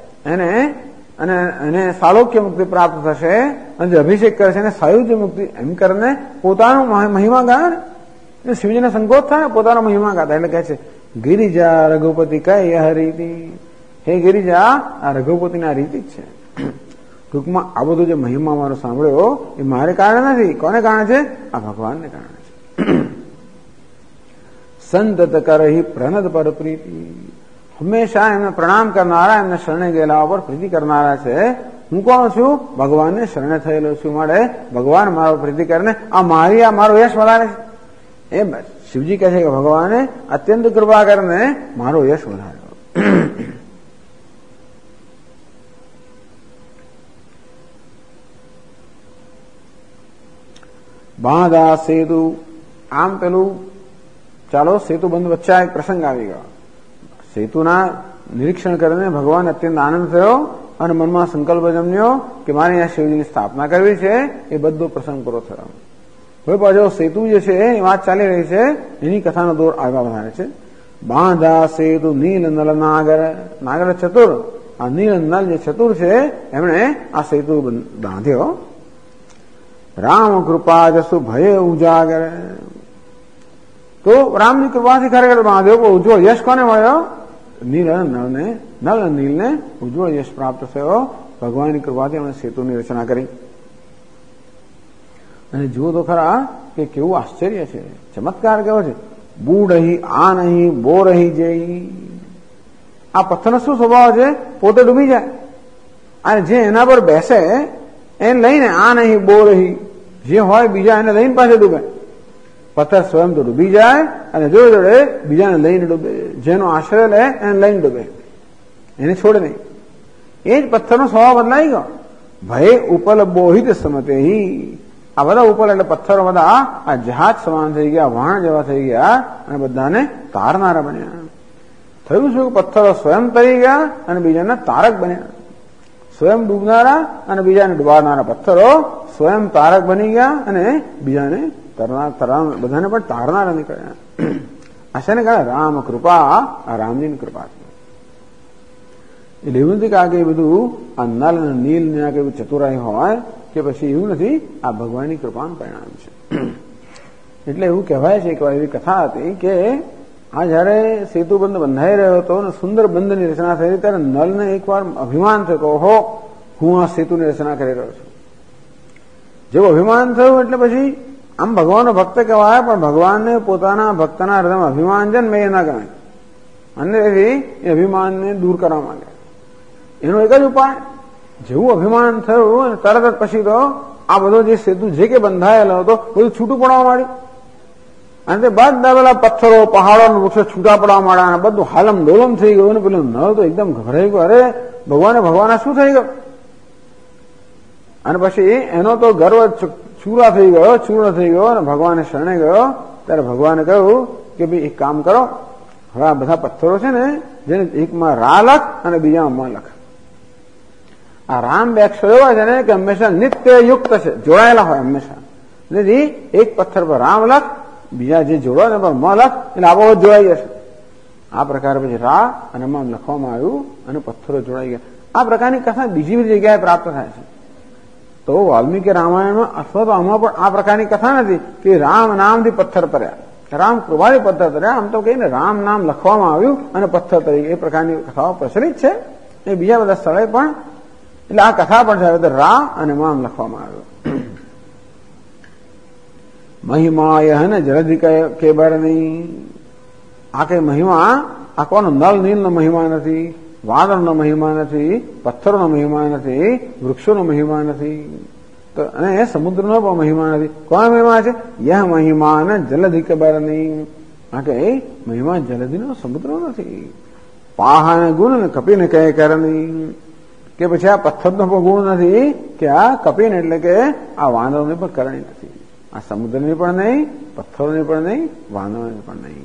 એને સાલોક્ય મુક્તિ પ્રાપ્ત થશે, અને જે અભિષેક કરશે એને સાયુજ્ય મુક્તિ, એમ કરીને પોતાનો મહિમા ગાય ને શિવજીને સંકોચ થાય, પોતાનો મહિમા ગાતા. એટલે કહે છે ગિરિજા રઘુપતિ કઈ હરીતિ. હે ગિરિજા, આ રઘુપતિની આ રીતિ જ છે. ટૂંકમાં આ બધું જે મહિમા મારો સાંભળ્યો એ મારે કારણે નથી. કોને કારણે છે? આ ભગવાનને કારણે છે. સંતત કરહી પ્રનદ પર પ્રીતિ. હંમેશા એમને પ્રણામ કરનારા, એમને શરણે ગયેલા પર પ્રીતિ કરનારા છે. હું કોણ છું? ભગવાનને શરણે થયેલો છું. માટે ભગવાન મારો પ્રીતિ કરીને આ મારો યશ વધારે છે. એ શિવજી કહે છે કે ભગવાને અત્યંત કૃપા કરીને મારો યશ વધાર્યો. બાંધા સેતુ. આમ પેલું ચાલો સેતુબંધ વચ્ચે એક પ્રસંગ આવી ગયો. સેતુના નિરીક્ષણ કરીને ભગવાન અત્યંત આનંદ થયો અને મનમાં સંકલ્પ જમ્યો કે મારે અહીંયા શિવજીની સ્થાપના કરવી છે. એ બધો પ્રસંગ પૂરો થયો. હવે પાછો સેતુ જે છે એ વાત ચાલી રહી છે, એની કથાનો દોર આગળ વધારે છે. બાંધા સેતુ નીલ નલ નાગર. નાગર ચતુર. આ નીલ નલ જે ચતુર છે એમણે આ સેતુ બાંધ્યો. રામ કૃપા જસુ ભય ઉજાગર. તો રામની કૃપાથી ખરેખર બાંધ્યો, પણ ઉજ્જવળ યશ કોને મળ્યો? નલ નીલને ઉજ્જવળ યશ પ્રાપ્ત થયો. ભગવાનની કૃપાથી એમણે સેતુની રચના કરી. અને જુઓ તો ખરા કે કેવું આશ્ચર્ય છે, ચમત્કાર કેવો છે. બૂ રહી આ નહીં, બો રહી જઈ. આ પથ્થરનો શું સ્વભાવ છે? પોતે ડૂબી જાય, અને જે એના પર બેસે એને લઈને આ નહીં બો રહી, જે હોય બીજા એને લઈને પાછળ ડૂબે. પથ્થર સ્વયં તો ડૂબી જાય અને જોડે જોડે બીજાને લઈને ડૂબે. જેનો આશ્રય લે એને લઈને ડૂબે, એને છોડે નહીં. એ જ પથ્થરનો સ્વભાવ બદલાઈ ગયો. ભય ઉપલ બોહિત સમતે. આ બધા ઉપર એટલે પથ્થરો બધા આ જહાજ સમાન થઈ ગયા, વાણ જેવા થઈ ગયા અને બધાને તારનારા બન્યા. થયું શું? પથ્થરો સ્વયં તરી ગયા અને બીજાને તારક બન્યા. સ્વયં ડૂબનારા અને બીજાને ડુબાડનારા પથ્થરો સ્વયં તારક બની ગયા અને બીજાને બધાને પણ તારનારા નીકળ્યા. આ શેને કારણે? રામ કૃપા. આ રામજીની કૃપા છે. એટલે એવું નથી કે આ કઈ બધું આ નલ અને નીલ ને આ કઈ ચતુરાઈ હોય કે પછી એવું નથી. આ ભગવાનની કૃપાનું પરિણામ છે. એટલે એવું કહેવાય છે કે એવી કથા હતી કે આ જયારે સેતુબંધ બંધાઈ રહ્યો હતો અને સુંદર બંધની રચના થઈ ત્યારે નલને એકવાર અભિમાન થયું કે ઓહો, હું આ સેતુની રચના કરી રહ્યો છું. જેવું અભિમાન થયું એટલે પછી આમ ભગવાનનો ભક્ત કહેવાય, પણ ભગવાનને પોતાના ભક્તના હૃદયમાં અભિમાન છે ને એ ના ગણાય. અને તેથી એ અભિમાનને દૂર કરવા માંગે. એનો એક જ ઉપાય, જેવું અભિમાન થયું અને તરત જ પછી તો આ બધો જે સેતુ જે કે બંધાયેલો હતો બધું છૂટું પડવા માંડ્યું. અને તે બધા પેલા પથ્થરો, પહાડો, વૃક્ષો છૂટા પડવા માંડ્યા અને બધું હાલમ ડોલમ થઈ ગયું. અને પેલું નળ તો એકદમ ગભરાઈ ગયો. અરે ભગવાન શું થઈ ગયું? અને પછી એનો તો ગર્વ ચૂર્ણ થઈ ગયો અને ભગવાને શરણે ગયો. ત્યારે ભગવાને કહ્યું કે ભાઈ એક કામ કરો, હવે આ બધા પથ્થરો છે ને જેને એકમાં રા લખ અને બીજામાં મ લખ. આ રામ બે અક્ષરો એવા છે ને કે હંમેશા નિત્ય યુક્ત છે, જોડાયેલા હોય હંમેશા. તેથી એક પથ્થર પર રામ લખ બીજા જે જોડો ને મ લખ એટલે આબો જોડાઈ જશે. આ પ્રકારે પછી રા અને મ લખવામાં આવ્યું અને પથ્થરો જોડાઈ ગયા. આ પ્રકારની કથા બીજી બધી જગ્યાએ પ્રાપ્ત થાય છે. તો વાલ્મીકી રામાયણમાં અથવા તો આમાં પણ આ પ્રકારની કથા નથી કે રામ નામથી પથ્થર તર્યા, રામ કૃપાથી પથ્થર તર્યા. આમ તો કહીને રામ નામ લખવામાં આવ્યું અને પથ્થર તરી, એ પ્રકારની કથાઓ પ્રચલિત છે. એ બીજા બધા સ્થળે પણ એટલે આ કથા પણ છે. રા અને મામ લખવામાં આવ્યું. મહિમાય ને જલધિ કેબરની, આ કઈ મહિમા આ કોનો નલ નીલનો મહિમા નથી, વાદળનો મહિમા નથી, પથ્થરોનો મહિમા નથી, વૃક્ષોનો મહિમા નથી, તો અને સમુદ્રનો પણ મહિમા નથી. કોનો મહિમા છે? યહ મહિમા ને જલધિ કેબરની, આ કે મહિમા જલધિનો સમુદ્રનો નથી. પાહન ગુણ ને કપીને કહે કરણી, કે પછી આ પથ્થરનો પણ ગુણ નથી કે આ કપીને એટલે કે આ વાંદરોની પણ કરણી નથી. આ સમુદ્રની પણ નહીં, પથ્થરોની પણ નહીં, વાંદરોની પણ નહીં.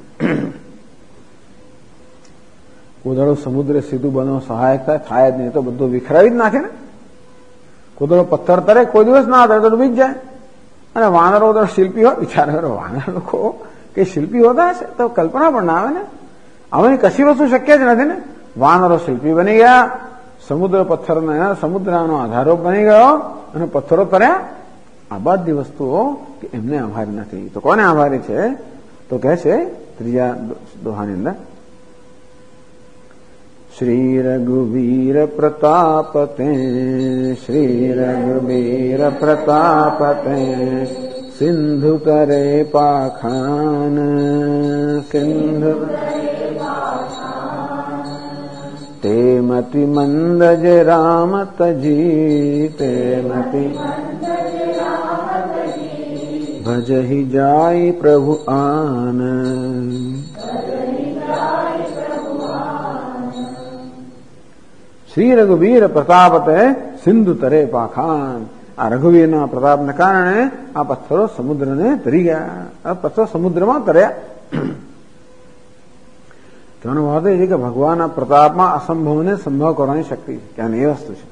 કોદળો સમુદ્ર સીધું બનવા સહાયક થાય જ નહીં, તો બધું વિખરાવી જ નાખે ને. કોદળો પથ્થર તરે કોઈ દિવસ ના તરે તો ડૂબી જ જાય. અને વાંદરો તો શિલ્પી હોય, વિચાર કરો વાંદરા લોકો કે શિલ્પી હોતા હશે તો કલ્પના પણ ના આવે ને. હવે કશી વસ્તુ શક્ય જ નથી ને. વાનરો શિલ્પી બની ગયા, સમુદ્ર પથ્થરના સમુદ્રનો આધારો બની ગયો અને પથ્થરો તર્યા. આ બધી વસ્તુઓ કે એમને આભારી નથી. તો કોને આભારી છે? તો કહે છે ત્રીજા દોહાની અંદર, શ્રી રઘુવીર પ્રતાપતે, શ્રી રઘુવીર પ્રતાપતે, સિંધુ તરે પાખાન, સિંધુ તે મતિ મંદજ રામ તજી, તે મતિ ભજહિ જાય પ્રભુ આન. શ્રી રઘુવીર પ્રતાપતે સિંધુ તરે પાખાન. આ રઘુવીરના પ્રતાપને કારણે આ પથ્થરો સમુદ્રને તરી ગયા, આ પથ્થરો સમુદ્રમાં તર્યા. તેનો વાદ એ છે કે ભગવાનના પ્રતાપમાં અસંભવને સંભવ કરવાની શક્તિ છે, ત્યાં એ વસ્તુ છે.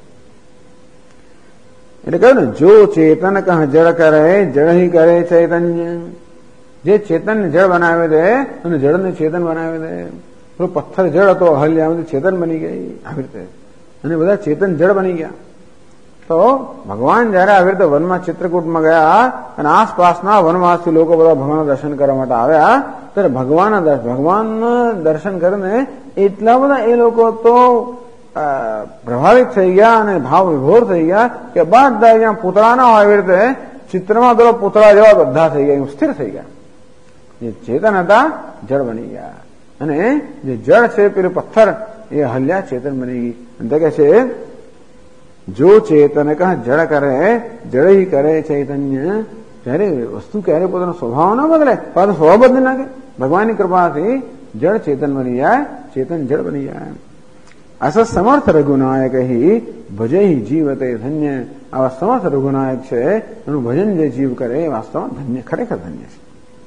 એટલે કહ્યું ને, જો ચેતન કહ જળ કરે, જળ હિ કરે ચૈતન્ય. જે ચેતનને જળ બનાવે દે અને જળને ચેતન બનાવી દે. તો પથ્થર જળ હતો, અહલ્યામાંથી ચેતન બની ગઈ આવી રીતે, અને બધા ચેતન જળ બની ગયા. તો ભગવાન જયારે આવી રીતે વનમાં ચિત્રકૂટમાં ગયા અને આસપાસના વનવાસથી લોકો બધા ભગવાનના દર્શન કરવા માટે આવ્યા, ત્યારે ભગવાનના દર્શન કરીને એટલા બધા એ લોકો તો પ્રભાવિત થઈ ગયા અને ભાવ વિભોર થઈ ગયા કે બધા જ્યાં પૂતળા ના હોય એવી રીતે ચિત્રમાં પેલો પૂતળા જેવા બધા થઈ ગયા, સ્થિર થઈ ગયા. જે ચેતન હતા જળ બની ગયા, અને જે જળ છે પેલું પથ્થર એ હલ્યા ચેતન બની ગઈ. અને કે છે જો ચેતન કહ જળ કરે, જળ હિ કરે ચૈતન્ય. જયારે વસ્તુ ક્યારે પોતાનો સ્વભાવ ના બદલે, પરંતુ સ્વભાવ બદલી નાખે. ભગવાનની કૃપાથી જળ ચેતન બની જાય, ચેતન જળ બની જાય. અસ સમર્થ રઘુનાયક હિ ભજે જીવતે ધન્ય. આવા સમર્થ રઘુનાયક છે, એનું ભજન જે જીવ કરે એ વાસ્તવમાં ધન્ય, ખરેખર ધન્ય છે.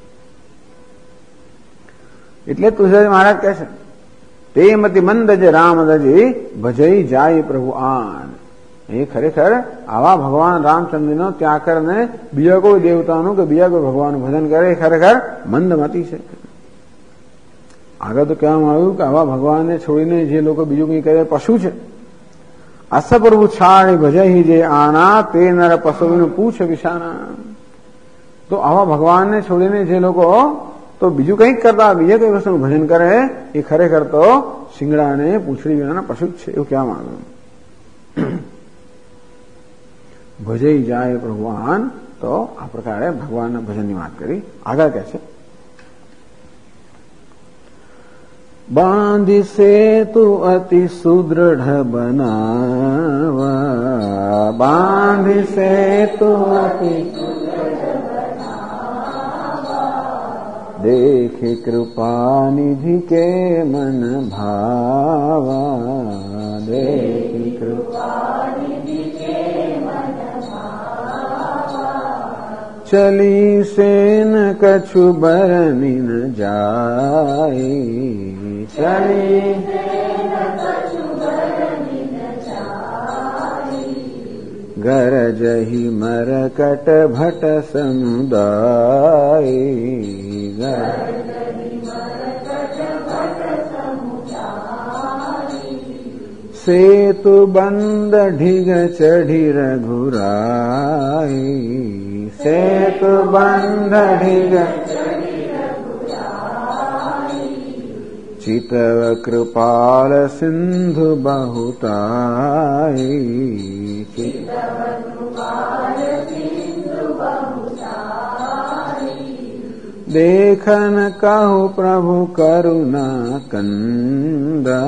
એટલે તુલસીદાસ મહારાજ કહે છે, તે મતિ મંદ જે રામ દજી ભજઈ જાય પ્રભુ આન. એ ખરેખર આવા ભગવાન રામચંદ્રનો ત્યાગ કરીને બીજા કોઈ દેવતાનું કે બીજા કોઈ ભગવાનનું ભજન કરે એ ખરેખર મંદમતી છે. આગળ તો કહેવામાં આવ્યું કે આવા ભગવાનને છોડીને જે લોકો બીજું કંઈ કરે પશુ છે. અસ પ્રભુ છાડી ભજઈ જે આના, તે નર પશુનું પૂછ વિશાના. તો આવા ભગવાનને છોડીને જે લોકો તો બીજું કંઈક કરતા બીજા કઈ વસ્તુનું ભજન કરે એ ખરેખર તો શિંગડાને પૂંછડી વિનાના પશુ જ છે, એવું કહેવામાં આવ્યું. ભજઈ જાય ભગવાન, તો આ પ્રકારે ભગવાનના ભજનની વાત કરી. આગળ કહે છે, બાંધી સેતુ અતિ સુદૃઢ બનાવા, બાંધી સેતુ અતિ દેખે કૃપા નિધિ કે મન ભાવા, દેખે કૃપા નિધિ કે મન ભાવા. ચલી સેન કછુ બરની ન જાય, ચલી સેન કછુ બરની ન જાય. ગરજહી મરકટ ભટ સમુદાય, सेतु बंद ढिग चढ़ी रघुराई, सेतु बंद ढिग चितव कृपाल सिंधु बहुताई, देखन कहु प्रभु करुणा कंदा,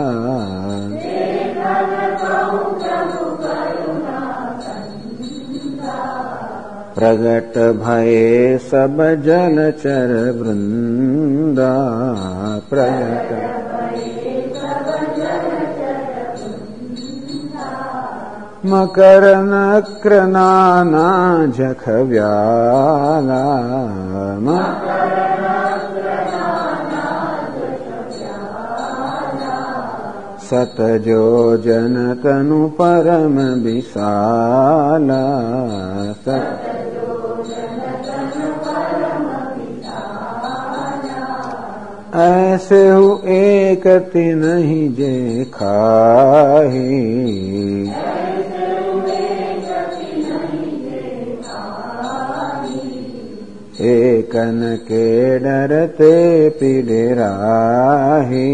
प्रगट भये सब जलचर वृंदा, प्रगट मकर नक्र नाना जख व्याला, सतजो जन तनु परम विशाला, ऐसे हु एक तिन्हि जे खाही, एकन के डरते पिडराही,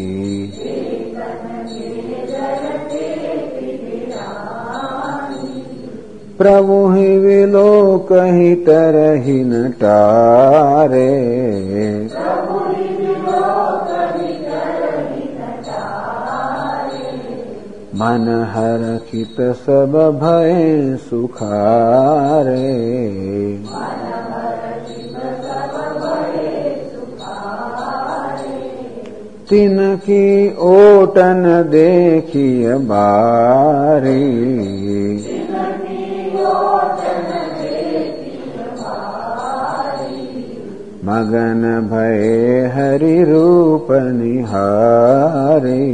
प्रभु ही विलोक ही तरहि न टारे, मन हरखित सब भय सुखारे, तिनकी ओटन देखिय बारी, मगन भय हरि रूप निहारी,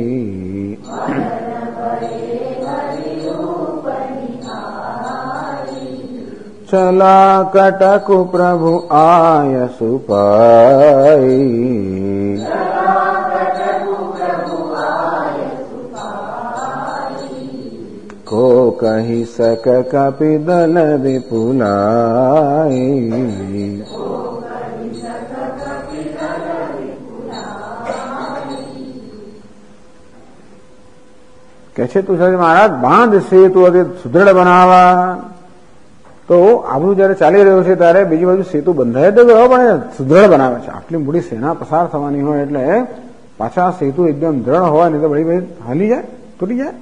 चला कटकु प्रभु आय सुपाई, को कहि सक कपि दल विपुलाई, કહે છે તુષારજી મહારાજ બાંધ સેતુ હવે સુદૃઢ બનાવવા. તો આપણું જયારે ચાલી રહ્યું છે ત્યારે બીજી બાજુ સેતુ બંધાય તો ગયો પણ સુદૃઢ બનાવે છે. આટલી મોટી સેના પસાર થવાની હોય એટલે પાછા સેતુ એકદમ દ્રઢ હોય નહીં તો બધી હાલી જાય, તૂટી જાય.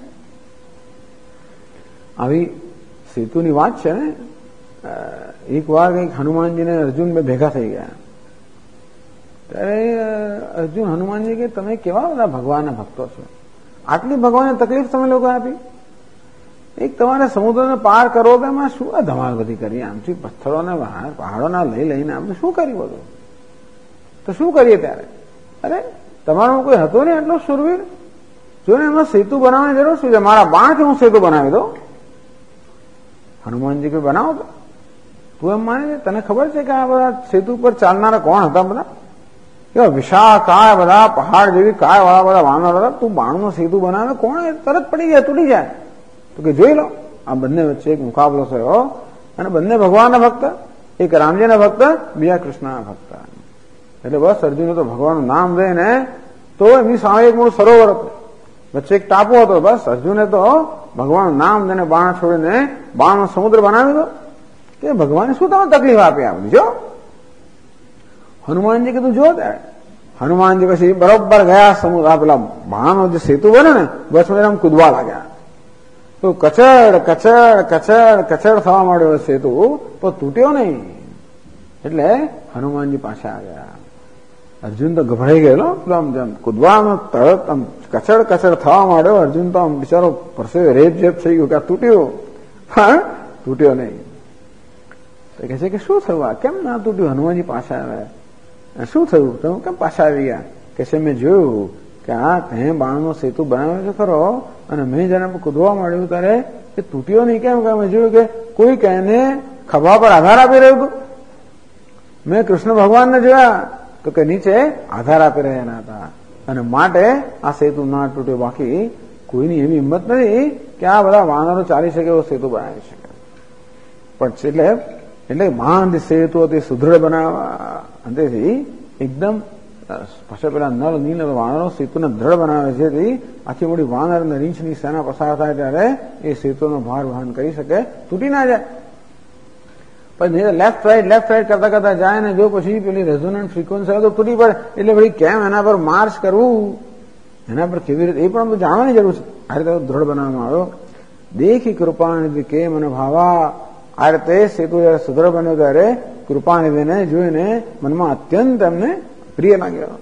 આવી સેતુની વાત છે ને. એક વાર કંઈક હનુમાનજીને અર્જુન બે ભેગા થઈ ગયા ત્યારે અર્જુન હનુમાનજી કે તમે કેવા બધા ભગવાનના ભક્તો છો, આટલી ભગવાનને તકલીફ તમે લોકો આપી. એક તમારે સમુદ્રને પાર કરો તો એમાં શું ધમાલ બધી કરી, આમથી પથ્થરોને પહાડોના લઈને આમ શું કર્યું બધું, તો શું કરીએ ત્યારે? અરે તમારો કોઈ હતો ને એટલો સુરવીર, જો ને એમાં સેતુ બનાવવાની જરૂર શું છે, મારા બાણથી હું સેતુ બનાવી દઉં. હનુમાનજી કોઈ બનાવો તો તું એમ માને છે, તને ખબર છે કે આ બધા સેતુ પર ચાલનારા કોણ હતા? બધા એવા વિશાળ કાય, બધા પહાડ જેવી કાય વાળા બધા વાનર હતા. તું બાણનો સેતુ બનાવે, કોણ તરત પડી જાય, તૂટી જાય. તો કે જોઈ લો, આ બંને વચ્ચે એક મુકાબલો થયો અને બંને ભગવાનના ભક્ત, એક રામજીના ભક્ત, બીજા કૃષ્ણના ભક્ત. એટલે બસ અર્જુને તો ભગવાનનું નામ લઈને, તો એમની સામે એક મોટું સરોવર હતું, વચ્ચે એક ટાપુ હતો. બસ અર્જુને તો ભગવાનનું નામ લઈને બાણ છોડીને બાણનો સમુદ્ર બનાવી દો. કે ભગવાને શું તમે તકલીફ આપી આપી? જો હનુમાનજી કીધું જો ત્યારે હનુમાનજી પછી બરોબર ગયા સમુદ્ર, આ પેલા બાણનો જે સેતુ બને ને બસ એમ કૂદવા લાગ્યા. તો કચડ કચડ કચડ કચડ થવા માંડ્યો સેતુ, તો તૂટ્યો નહીં. એટલે હનુમાનજી પાછા આવ્યા. અર્જુન તો ગભરાઈ ગયેલો, આમ જેમ કૂદવામાં તરત આમ કચડ કચડ થવા માંડ્યો. અર્જુન તો આમ બિચારો પરસેવે રેપ જેપ થઈ ગયું કે આ તૂટ્યું, પણ તૂટ્યો નહીં. તો કહે છે કે શું થયું, આ કેમ ના તૂટ્યું? હનુમાનજી પાછા આવ્યા. શું થયું, તમે કેમ પાછા આવી ગયા? કે છે મેં જોયું કે આ તે બાણનો સેતુ બનાવ્યો છે ખરો, અને મેં જયારે કૂદવા માંડ્યું ત્યારે એ તૂટ્યો નહીં. કેમ કે મેં જોયું કે કોઈ એને ખભા પર આધાર આપી રહ્યું હતું. મેં કૃષ્ણ ભગવાનને જોયા તો કે નીચે આધાર આપી રહ્યા હતા, અને માટે આ સેતુ ના તૂટ્યો. બાકી કોઈની એવી હિંમત નથી કે આ બધા વાનરો ચાલી શકે એવો સેતુ બનાવી શકે. પણ એટલે બાંધ સેતુ તે સુદૃઢ બનાવવા, અંતેથી એકદમ પાછા પેલા નળ નીલ વાનરો સેતુને દ્રઢ બનાવે છે. જેથી આખી મોટી વાનર અને રીંછની સેના પસાર થાય ત્યારે એ સેતુનો ભાર વહન કરી શકે, તૂટી ના જાય. પણ લેફ્ટ રાઈટ કરતા કરતા જાય ને જો પછી પેલી રેઝોનન્ટ ફ્રીક્વન્સી આવે તો તૂટી પડે. એટલે વળી કેમ એના પર માર્ચ કરવું, એના પર કેવી રીતે, એ પણ જાણવાની જરૂર છે. આ રીતે દ્રઢ બનાવવામાં આવ્યો. દેખી કૃપાનિધિ કેમ અને ભાવા, આ રીતે સેતુ જયારે સુદ્રઢ બન્યો ત્યારે કૃપાનિધિને જોઈને મનમાં અત્યંત એમને પ્રિય લાગ્યો.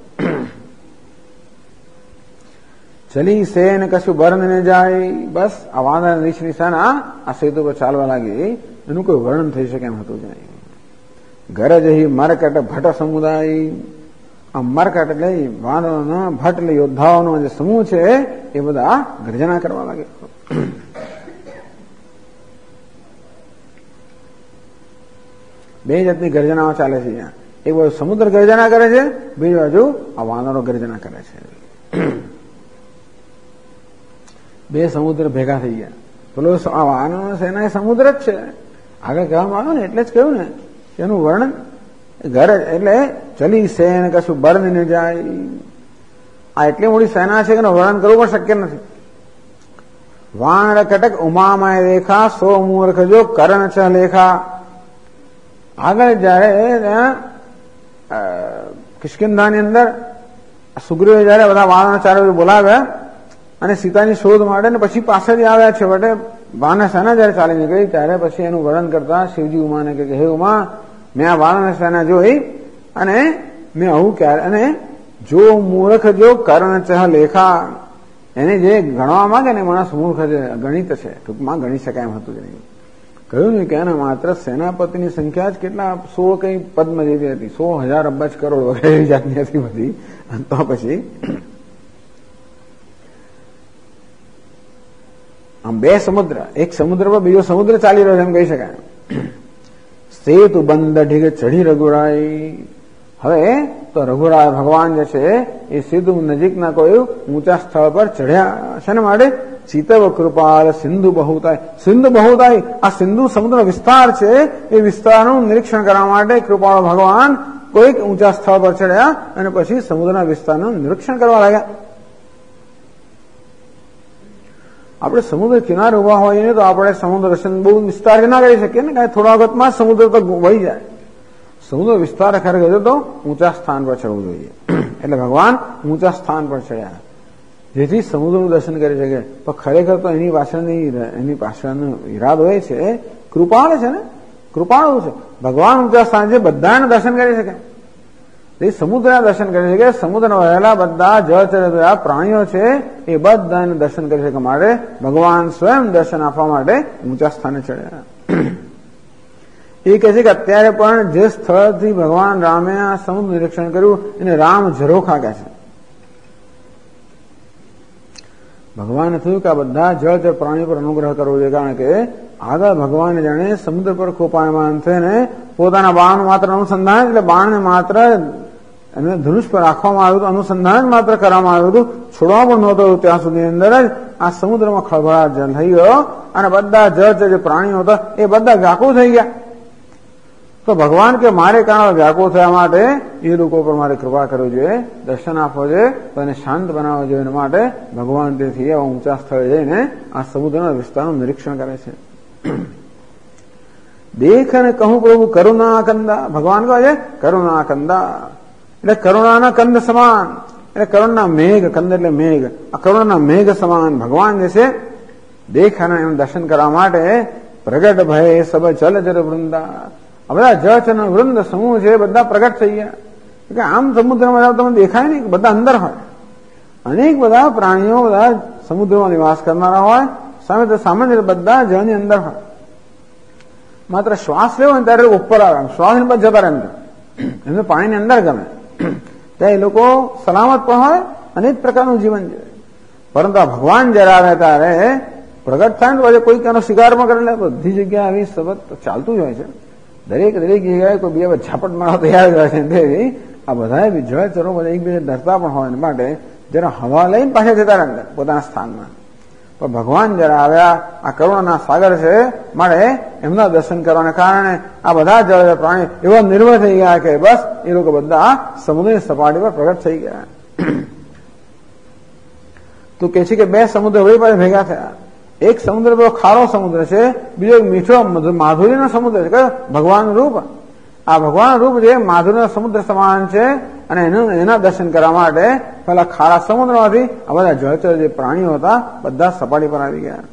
ચલી સેન કશું બર્ણને જાય, બસ આ વાનર રીછની સેના આ સેતુ પર ચાલવા લાગી. એનું કોઈ વર્ણન થઈ શકે એમ હતું જ નહીં. ગરજ હિ મરકટ ભટ્ટ સમુદાય, આ મરકટ એટલે વાનરોના ભટ્ટ એટલે યોદ્ધાઓનો જે સમૂહ છે એ બધા ગર્જના કરવા લાગે. બે જાતની ગર્જનાઓ ચાલે છે અહીંયા. એક બાજુ સમુદ્ર ગર્જના કરે છે, બીજી બાજુ આ વાનરો ગર્જના કરે છે. બે સમુદ્ર ભેગા થઈ ગયા. પેલો આ વાનરો સેના એ સમુદ્ર જ છે. આગળ કહેવામાં આવ્યું ને એટલે જ કહ્યું ને એનું વર્ણન. ગરજ એટલે ચલી સેન કશું બળને જાય. આ એટલી મોટી સેના છે કે એનું વર્ણન કરવું પણ શક્ય નથી. વાનર કટક ઉમામય રેખા, સો મૂર્ખ જો કરણ છ લેખા. આગળ જયારે કિષ્કિંધાની અંદર સુગ્રીવે જયારે બધા વાનર ચારો બોલાવ્યા અને સીતાની શોધ માટે ને પછી પાછળથી આવ્યા છે વટે વાનર સેના જયારે ચાલી નીકળી ત્યારે પછી એનું વર્ણન કરતા શિવજી ઉમાને કે હે ઉમા, મેં આ વાનર સેના જોઈ અને મેં આવું ક્યારે, અને જો મૂર્ખ જો કર્ણ ચહ લેખા, એને જે ગણવા માંગે ને માણસ મૂર્ખ છે, ગણિત છે, ટૂંકમાં ગણી શકાય એમ હતું જ નહીં. કહ્યું ને કે એના માત્ર સેનાપતિની સંખ્યા જ કેટલા 16 કઈ પદ્મ જેવી હતી, 100,000 અબજ કરોડ વગેરે એવી જાતની હતી બધી. તો પછી આમ બે સમુદ્ર, એક સમુદ્ર પર બીજો સમુદ્ર ચાલી રહ્યો છે એમ કહી શકાય. સેતુ બંધ ઢીગે ચઢી રઘુરાય. હવે તો રઘુરાય ભગવાન જે છે એ સેતુ નજીકના કોઈ ઊંચા સ્થળ પર ચઢ્યા. શેના માટે? ચિતવ કૃપાલ સિંધુ બહુતાય. સિંધુ બહુતાય, આ સિંધુ સમુદ્રનો વિસ્તાર છે, એ વિસ્તારનું નિરીક્ષણ કરવા માટે કૃપાળ ભગવાન કોઈક ઊંચા સ્થળ પર ચડ્યા અને પછી સમુદ્રના વિસ્તારનું નિરીક્ષણ કરવા લાગ્યા. આપણે સમુદ્ર કિનારે ઉભા હોઈએ ને તો આપણે સમુદ્ર દર્શન બહુ વિસ્તાર ના કરી શકીએ ને, કારણ થોડા વખતમાં સમુદ્ર તો વહી જાય. સમુદ્ર વિસ્તાર ખરેખર તો ઊંચા સ્થાન પર ચડવું જોઈએ. એટલે ભગવાન ઊંચા સ્થાન પર ચડ્યા જેથી સમુદ્રનું દર્શન કરી શકે. પણ ખરેખર તો એની પાછળનો ઈરાદો એ છે, કૃપાળ છે ને, કૃપાળુ છે. ભગવાન ઊંચા સ્થાન છે, બધાને દર્શન કરી શકે. એ સમુદ્રના દર્શન કરી શકે. સમુદ્રમાં રહેલા બધા જળચર પ્રાણીઓ છે એ બધાને દર્શન કરી શકે માટે ભગવાન સ્વયં દર્શન આપવા માટે ઊંચા સ્થાને ચડ્યા. એ કહે છે કે અત્યારે પણ જે સ્થળથી ભગવાન રામે આ સમુદ્ર નિરીક્ષણ કર્યું એને રામ ઝરોખા કહે છે. ભગવાને થયું કે આ બધા જળચર પ્રાણીઓ પર અનુગ્રહ કરવો જોઈએ, કારણ કે આગળ ભગવાન જાણે સમુદ્ર પર કોપાયમાન થઈને પોતાના બાણનું માત્ર અનુસંધાન, એટલે બાણને માત્ર એને ધનુષ પર રાખવામાં આવ્યું હતું, અનુસંધાન જ માત્ર કરવામાં આવ્યું હતું, છોડવા પણ નહોતું. ત્યાં સુધી અંદર જ આ સમુદ્રમાં ખળભળાટ થઈ ગયો અને બધા જળચર જે પ્રાણીઓ હતા એ બધા વ્યાકુળ થઈ ગયા. તો ભગવાન કે મારે કારણે વ્યાકુળ થયા માટે એ લોકો પર મારે કૃપા કરવી જોઈએ, દર્શન આપવો જોઈએ, તો એને શાંત બનાવવો જોઈએ. એના માટે ભગવાન તેથી એવા ઊંચા સ્થળે જઈને આ સમુદ્રના વિસ્તારનું નિરીક્ષણ કરે છે. દેખ અને કહું પ્રભુ કરુણા કંદા. ભગવાન કહે છે કરુણા કંદા એટલે કરુણાના કંદ સમાન, એટલે કરુણના મેઘ, કંદ એટલે મેઘ, આ કરુણાના મેઘ સમાન ભગવાન જે છે દેખ અને એનું દર્શન કરવા માટે પ્રગટ ભય સબ જલચર વૃંદા. આ બધા જળચરના વૃંદ સમૂહ છે બધા પ્રગટ થઈ ગયા. કે આમ સમુદ્રમાં તમને દેખાય નહીં, બધા અંદર હોય. અનેક બધા પ્રાણીઓ બધા સમુદ્રમાં નિવાસ કરનારા હોય, સામાન્ય બધા જળની અંદર હોય. માત્ર શ્વાસ લેવો ને ત્યારે ઉપર આવે, શ્વાસ ને જતા રહે અંદર, એમને પાણીની અંદર ગમે. ત્યાં એ લોકો સલામત પણ હોય, અનેક પ્રકારનું જીવન જીવે. પરંતુ આ ભગવાન જયારે આવે ત્યારે પ્રગટ થાય ને પછી કોઈક એનો શિકાર પણ કરે. બધી જગ્યાએ આવી સબત ચાલતું જ હોય છે. દરેક જગ્યાએ કોઈ બે ઝાપટ મારવા તૈયાર જ હોય છે. આ બધા જળચરો બધા એકબીજા ડરતા પણ હોય માટે જરા હવા લઈને પાછા જતા રહે પોતાના સ્થાનમાં. પણ ભગવાન જરા આવ્યા, આ કરુણાના સાગર છે માટે એમના દર્શન કરવાના કારણે આ બધા જળ પ્રાણી એવા નિર્ભય થઈ ગયા કે બસ એ લોકો બધા સમુદ્રની સપાટી પર પ્રગટ થઈ ગયા. તો કે છે કે બે સમુદ્ર વળી પાછા ભેગા થયા. એક સમુદ્ર બહુ ખારો સમુદ્ર છે, બીજો મીઠો માધુરીનો સમુદ્ર છે. ભગવાનનું રૂપ, આ ભગવાનનું રૂપ જે માધુરીના સમુદ્ર સમાન છે અને એના દર્શન કરવા માટે પેલા ખારા સમુદ્રમાંથી આ બધા જળચર જે પ્રાણીઓ હતા બધા સપાટી પર આવી ગયા.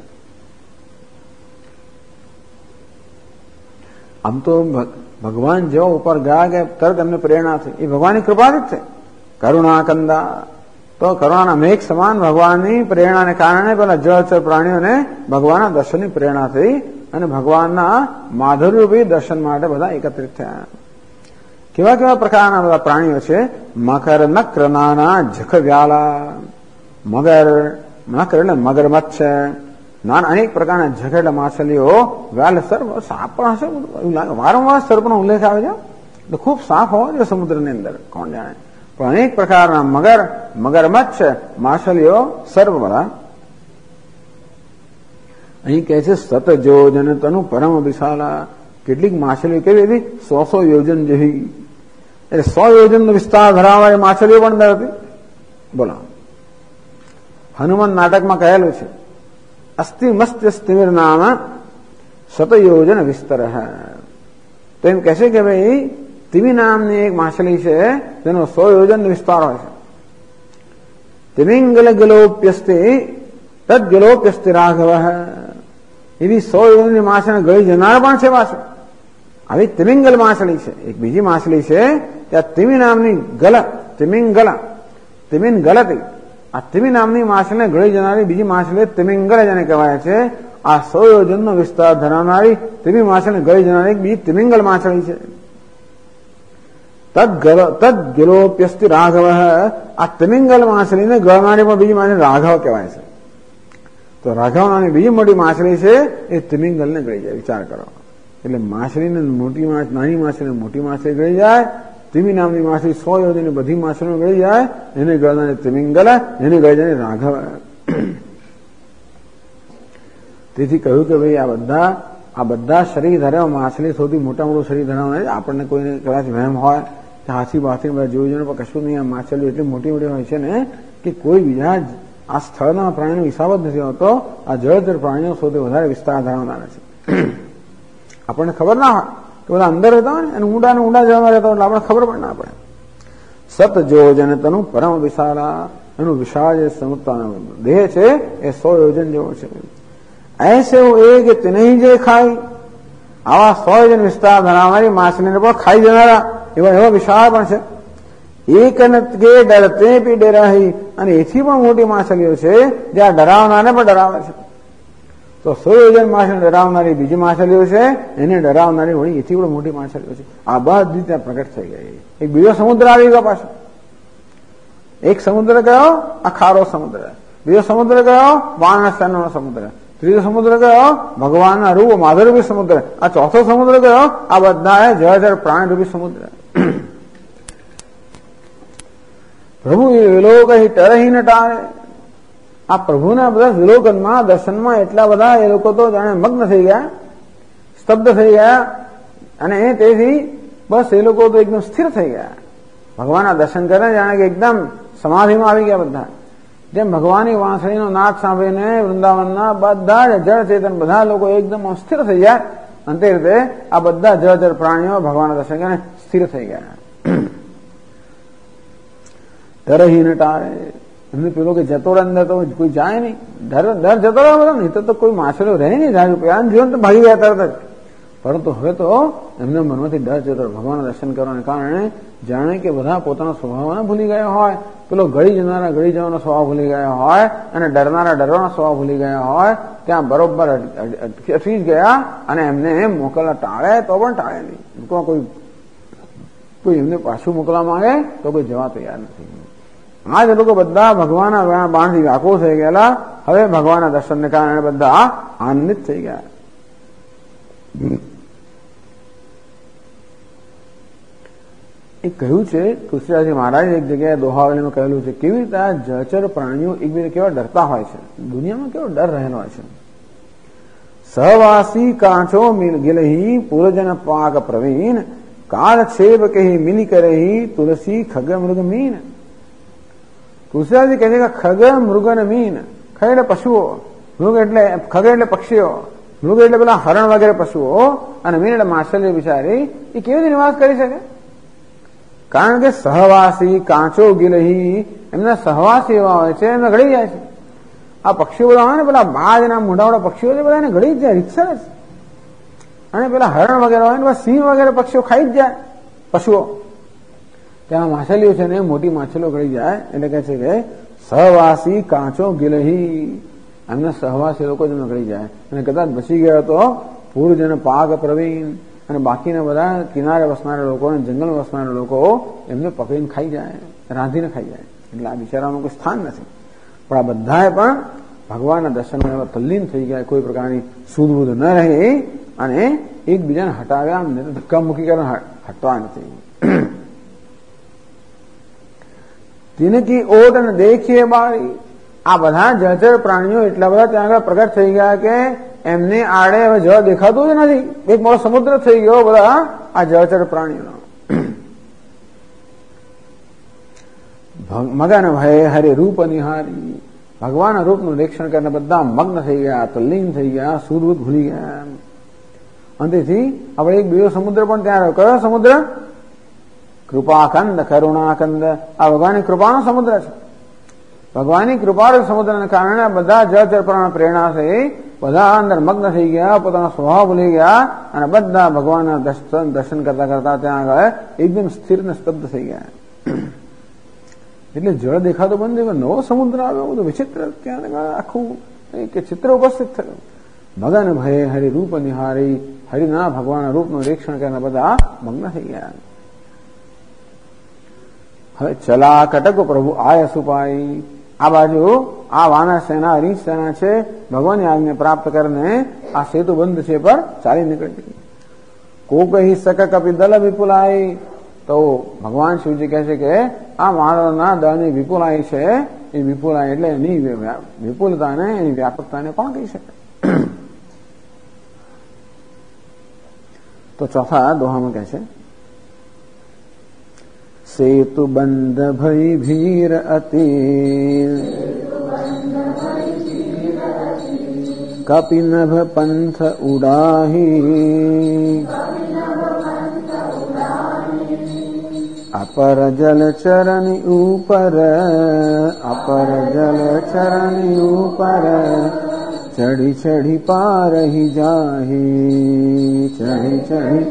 આમ તો ભગવાન જેવો ઉપર ગયા કે તરત એમને પ્રેરણા થઈ, એ ભગવાનની કૃપાથી જ છે. કરુણા કંદા, તો કરુણાના મેઘ સમાન ભગવાનની પ્રેરણાને કારણે પેલા જળચર પ્રાણીઓને ભગવાનના દર્શનની પ્રેરણા થઈ અને ભગવાનના માધુર્યરૂપી દર્શન માટે બધા એકત્રિત થયા. કેવા કેવા પ્રકારના બધા પ્રાણીઓ છે? મકર, નક્ર, નાના, જખ, વ્યાલા, મગર, નક્ર એટલે મગરમચ્છ, નાના અનેક પ્રકારના જખ એટલે માછલીઓ, વ્યાલ સર્પ, સાપ પણ હશે, એવું લાગે વારંવાર સર્પનો ઉલ્લેખ આવે છે. તો ખૂબ સાપ હોવો જોઈએ સમુદ્રની અંદર, કોણ જાણે. પણ અનેક પ્રકારના મગર, મગરમચ્છ, માછલીઓ, સર્પ બધા. અહીં કહે છે સતજોજન તનુ પરમ વિશાલા. કેટલીક માછલીઓ કેવી હતી? 100 યોજન જેવી, એટલે 100 યોજનનો વિસ્તાર ધરાવનારી માછલીઓ પણ અંદર હતી. બોલો, હનુમાન નાટકમાં કહેલું છે અસ્થિ મસ્ત્ય સ્થિર નામ શતયોજન વિસ્તર. તો એમ કહે છે કે ભાઈ તિમિ નામની એક માછલી છે જેનો 100 યોજન વિસ્તાર હોય છે. તિમિંગલ ગલોપ્યસ્તિ તદ ગલોપ્યસ્તિ રાઘવ. એવી 100 યોજનની માછલી ગળી જનાર પણ છે પાછું. આવી તિમિંગલ માછલી છે. એક બીજી માછલી છે ત્યાં તિમિ નામની ગલ, તિમિંગલતી. આ તિમિ નામની માછલીને ગળી જનારી બીજી માછલી તિમિંગલ જેને કહેવાય છે. આ 100 યોજનનો વિસ્તાર ધરાવનારી તિમિ માછલીને ગળી જનારી બીજી તિમિંગલ માછલી છે. તદ ગલોપ્યસ્તિ રાઘવ. આ તિમિંગલ માછલીને ગળનારી પણ બીજી માછલી રાઘવ કહેવાય છે. તો રાઘવ નામની બીજી મોટી માછલી છે એ તિમિંગલને ગળી જાય. વિચાર કરો, એટલે માછલીને નાની માછલીને મોટી માછલી ગળી જાય, તિમિ નામની માછલી 100 યોજનની બધી માછલીઓ ગળી જાય, એને ગળનારી તિમિંગલ, એને ગળી જાય રાઘવ. તેથી કહ્યું કે ભાઈ આ બધા શરીર ધરાવ માછલી સૌથી મોટા મોટું શરીર ધરાવનારી. આપણને કોઈને કદાચ વહેમ હોય કે હાથી બાથી બધા જોઈ જોઈને પણ કશું નહીં, આ માછલીઓ એટલી મોટી મોટી હોય છે ને કે કોઈ બીજા આ સ્થળના પ્રાણીનો હિસાબ જ નથી હોતો. આ જળચર પ્રાણીઓ સૌથી વધારે વિસ્તાર ધરાવનારા છે. આપણને ખબર ના હોય કે બધા અંદર રહેતા હોય ને અને ઊંડા જવામાં રહેતા હોય એટલે આપણને ખબર પણ ના પડે. સતજોજન તનું પરમ વિશાળા. એનું વિશાળ જે સમુદ્રનો દેહ છે એ 100 યોજન જેવો છે. ऐसे वो एक नहीं जे खाई. આવા 100 યોજન વિસ્તાર ધરાવનારી માછલીને પણ ખાઈ જનારા એવા વિશાળ પણ છે. એક કે ડરતે પી ડરાહી. અને એથી પણ મોટી માછલીઓ છે જ્યાં ડરાવનારને પણ ડરાવે છે. તો 100 યોજન માછલી ડરાવનારી બીજી માછલીઓ છે, એને ડરાવનારી વળી એથી પણ મોટી માછલીઓ છે. આ બધી ત્યાં પ્રગટ થઈ ગઈ. એક બીજો સમુદ્ર આવી ગયો પાછો. એક સમુદ્ર ગયો આ ખારો સમુદ્ર, બીજો સમુદ્ર ગયો વાનરસેનનો સમુદ્ર, ત્રીજો સમુદ્ર ગયો ભગવાનના રૂપ માધુરૂપી સમુદ્ર, આ ચોથો સમુદ્ર ગયો આ બધા જળચર પ્રાણીરૂપી સમુદ્ર. પ્રભુ વિલોક ટરહી ન ટાળે. આ પ્રભુના બધા વિલોકનમાં દર્શનમાં એટલા બધા એ લોકો તો જાણે મગ્ન થઈ ગયા, સ્તબ્ધ થઈ ગયા, અને તેથી બસ એ લોકો તો એકદમ સ્થિર થઈ ગયા. ભગવાનના દર્શન કરીને જાણે કે એકદમ સમાધિમાં આવી ગયા બધા. જેમ ભગવાનની વાંસળીનો નાદ સાંભળીને વૃંદાવનના બધા જળ ચેતન બધા લોકો એકદમ સ્થિર થઈ ગયા, અંતે રીતે આ બધા જળચર પ્રાણીઓ ભગવાનના દર્શન કરીને સ્થિર થઈ ગયા. ડરહી ન ટાળે. એમને પેલો કે જતો રહે અંદર તો કોઈ જાય નહીં, ડર જતો રહે બધા, નહીં તો કોઈ માછલીઓ રહે નહીં જાય, પેલાનું જીવન તો ભાગી ગયા તરત જ. પરંતુ હવે તો એમના મનમાંથી ડર જતો, ભગવાનના દર્શન કરવાને કારણે જાણે કે બધા પોતાના સ્વભાવને ભૂલી ગયા હોય. પેલો ગળી જવાનો સ્વભાવ ભૂલી ગયા હોય અને ડરવાનો સ્વભાવ ભૂલી ગયા હોય. ત્યાં બરોબર અટકી જ ગયા અને એમને એમ મોકલવા ટાળે તો પણ ટાળે નહીં. કોઈ એમને પાછું મોકલવા માંગે તો કોઈ જવા તૈયાર નથી. આ જ લોકો બધા ભગવાનના બાણથી વ્યાકુળ થઈ ગયેલા. હવે ભગવાનના દર્શનને કારણે બધા આનંદિત થઈ ગયા. એ કહ્યું છે તુલસીદાસજી મહારાજ એક જગ્યાએ દોહાવલીમાં કહેલું છે કેવી રીતે આ જળચર પ્રાણીઓ એકબીજા કેવા ડરતા હોય છે, દુનિયામાં કેવો ડર રહેલો હોય છે. સહવાસી કાંચો મિલ ગિલહી પૂરજન પાક પ્રવીણ કાળ છેબ કહી મિલી કરહી તુલસી ખગ મૃગ મીન. તુલસીદાસજી કહે છે કે ખગ મૃગ અને મીન, ખગ એટલે પશુઓ, મૃગ એટલે ખગ એટલે પક્ષીઓ, મૃગ એટલે પેલા હરણ વગેરે પશુઓ, અને મીન એટલે માછલીઓ બિચારી એ કેવી રીતે નિવાસ કરી શકે? કારણ કે સહવાસી કાંચો ગિલહી એમના સહવાસી એવા હોય છે, એમને ગળી જાય છે. આ પક્ષીઓ બધા હોય ને પેલા બાજ ના મોઢાવાળા પક્ષીઓ છે બધા એને ગળી જ જાય રીતસર જ. અને પેલા હરણ વગેરે હોય ને સિંહ વગેરે પક્ષીઓ ખાઈ જ જાય પશુઓ. ત્યાં માછલીઓ છે ને મોટી માછલીઓ ગળી જાય. એટલે કહે છે કે સહવાસી કાંચો ગિલહી એમના સહવાસી લોકો જ એમને ગળી જાય. અને કદાચ બચી ગયા તો પૂર્વજન પાક પ્રવીણ અને બાકીના બધા કિનારે વસનારા લોકો અને જંગલમાં વસનારા લોકો એમને પકડીને ખાઈ જાય, રાંધીને ખાઈ જાય. એટલે આ બિચારાનું કોઈ સ્થાન નથી. પણ આ બધાએ પણ ભગવાનના દર્શનમાં એવા તલ્લીન થઈ ગયા, કોઈ પ્રકારની સૂઝબૂઝ ન રહી અને એકબીજાને હટાવ્યા, ધક્કા મૂકી કરીને હટવા નથી. તિનકી ઓટ અને દેખીએ બાળી, આ બધા જળચર પ્રાણીઓ એટલા બધા ત્યાં આગળ પ્રગટ થઈ ગયા કે એમને આડે હવે જળ દેખાતું જ નથી. એક મોટો સમુદ્ર થઈ ગયો બધા આ જળચર પ્રાણીઓનો. મગન ભય હરે રૂપ નિહારી, ભગવાનના રૂપનું નિરીક્ષણ કરીને બધા મગ્ન થઈ ગયા, તલ્લીન થઈ ગયા, સૂઝબૂઝ ભૂલી ગયા. અંતેથી આપણે એક બીજો સમુદ્ર પણ ત્યાં રહ્યો. કયો સમુદ્ર? કૃપાકંદ કરુણાકંદ. આ ભગવાનની કૃપાનો સમુદ્ર છે. ભગવાનની કૃપાના સમુદ્રને કારણે બધા જળચર પ્રાણ પ્રેરણા થઈ બધા અંદર મગ્ન થઈ ગયા, પોતાનો સ્વભાવ ભૂલી ગયા અને બધા ભગવાનના દર્શન કરતા કરતા ત્યાં આગળ એકદમ સ્થિર ને સ્તબ્ધ થઈ ગયા. એટલે જળ દેખાતો બંધ થઈ ગયો, નવો સમુદ્ર આવ્યો, બધું વિચિત્ર ત્યાં આખું એક ચિત્ર ઉપસ્થિત થયું. મગન ભય હરિ રૂપ નિહારી, હરિના ભગવાનના રૂપનું નિરીક્ષણ કરીને બધા મગ્ન થઈ ગયા. હવે ચલા કટક પ્રભુ આય સુપાઈ. આ બાજુ આ વાનર સેના રીંછ સેના છે, ભગવાનની આજ્ઞા પ્રાપ્ત કરીને આ સેતુ બંધ છે પર ચાલી નીકળી ગઈ. કોકહી સક કપી દલ વિપુલાઈ. તો ભગવાન શિવજી કહે છે કે આ વાનરોના દળની વિપુલાઈ છે, એ વિપુલાઈ એટલે એની વિપુલતાને એની વ્યાપકતાને કોણ કહી શકે? તો ચોથા દોહામાં કહે છે सेतु बंध भई भीर अति कपिनभ पंथ उड़ाही अपर जल चरनी ऊपर चढ़ी चढ़ी पारही जाही चढ़ी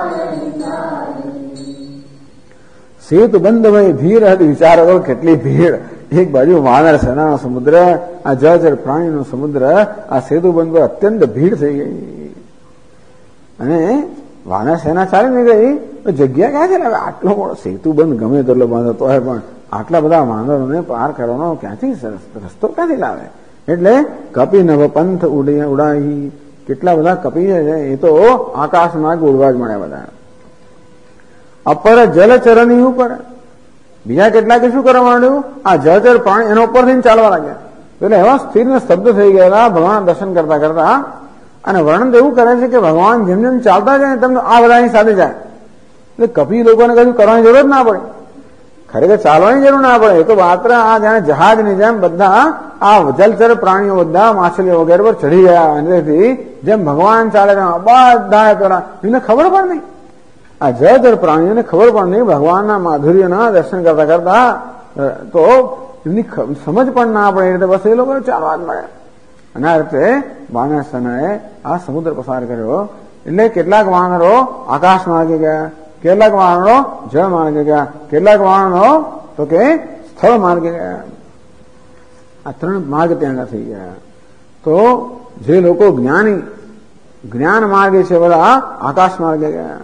સેતુ બંધ ભાઈ ભીડ હતી. વિચારો કરો કેટલી ભીડ. એક બાજુ વાનર સેનાનો સમુદ્ર, આ જળચર પ્રાણીનો સમુદ્ર, આ સેતુ બંધ અત્યંત ભીડ થઈ ગઈ. અને વાનર સેના ચાલી નહીં ગઈ તો જગ્યા ક્યાં છે? આટલો મોટો સેતુ બંધ ગમે તેટલો બાંધતો હોય પણ આટલા બધા વાનરોને પાર કરવાનો ક્યાંથી રસ્તો ક્યાંથી લાવે? એટલે કપી નભ પંથ ઉડાઈ. કેટલા બધા કપી છે એ તો આકાશમાં ઉડવા જ મળ્યા બધા. અપર જલચરની ઉપર બીજા કેટલાકે શું કરવા માંડ્યું? આ જળચર પાણી એના ઉપરથી ચાલવા લાગ્યા. એટલે એવા સ્થિર ને સ્તબ્ધ થઈ ગયેલા ભગવાન દર્શન કરતા કરતા. અને વર્ણન એવું કરે છે કે ભગવાન જેમ જેમ ચાલતા જાય તમને આ બધાની સાથે જાય. એટલે કપી લોકોને કશું કરવાની જરૂર ના પડે, ખરેખર ચાલવાની જરૂર ના પડે. એ તો માત્ર આ જાણે જહાજની જેમ બધા આ જલચર પ્રાણીઓ બધા માછલીઓ વગેરે પર ચડી ગયા. અંદરથી જેમ ભગવાન ચાલે બધા પેલા એમને ખબર પણ નહીં. આ જળચર પ્રાણીઓને ખબર પણ નહીં ભગવાનના માધુર્યના દર્શન કરતા કરતા, તો એમની સમજ પણ ના પડે. એટલે બસ એ લોકો ચાલવા જ મળે. અને આ રીતે વાનર સેનાએ આ સમુદ્ર પસાર કર્યો. એટલે કેટલાક વાનરો આકાશ માર્ગે ગયા, કેટલાક વાનરો જળ માર્ગે ગયા, કેટલાક વાનરો તો કે સ્થળ માર્ગે ગયા. આ ત્રણ માર્ગ ત્યાં થઈ ગયા. તો જે લોકો જ્ઞાન માર્ગે છે બધા આકાશ માર્ગે ગયા.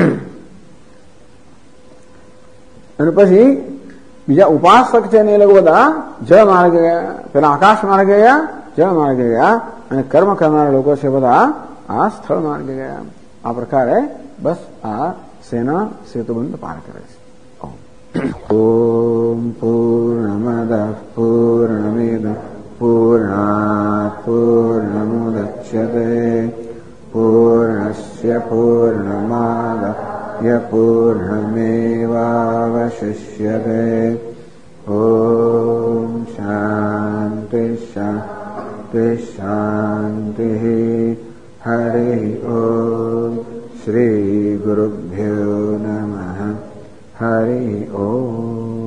અને પછી બીજા ઉપાસક છે ને એ લોકો બધા જળ માર્ગે ગયા, પેલા આકાશ માર્ગે ગયા, જળ માર્ગે ગયા. અને કર્મ કરનારા લોકો છે બધા આ સ્થળ માર્ગે ગયા. આ પ્રકારે બસ આ સેના સેતુબંધ પાર કરે છે. ॐ पूर्णमदः पूर्णमिदं पूर्णात् पूर्णमुदच्यते पूर्णस्य पूर्णमादाय पूर्णमेवावशिष्यते ॐ शान्ति शान्ति शान्तिः हरिः ॐ श्रीगुरुभ्यो नमः हरिः ॐ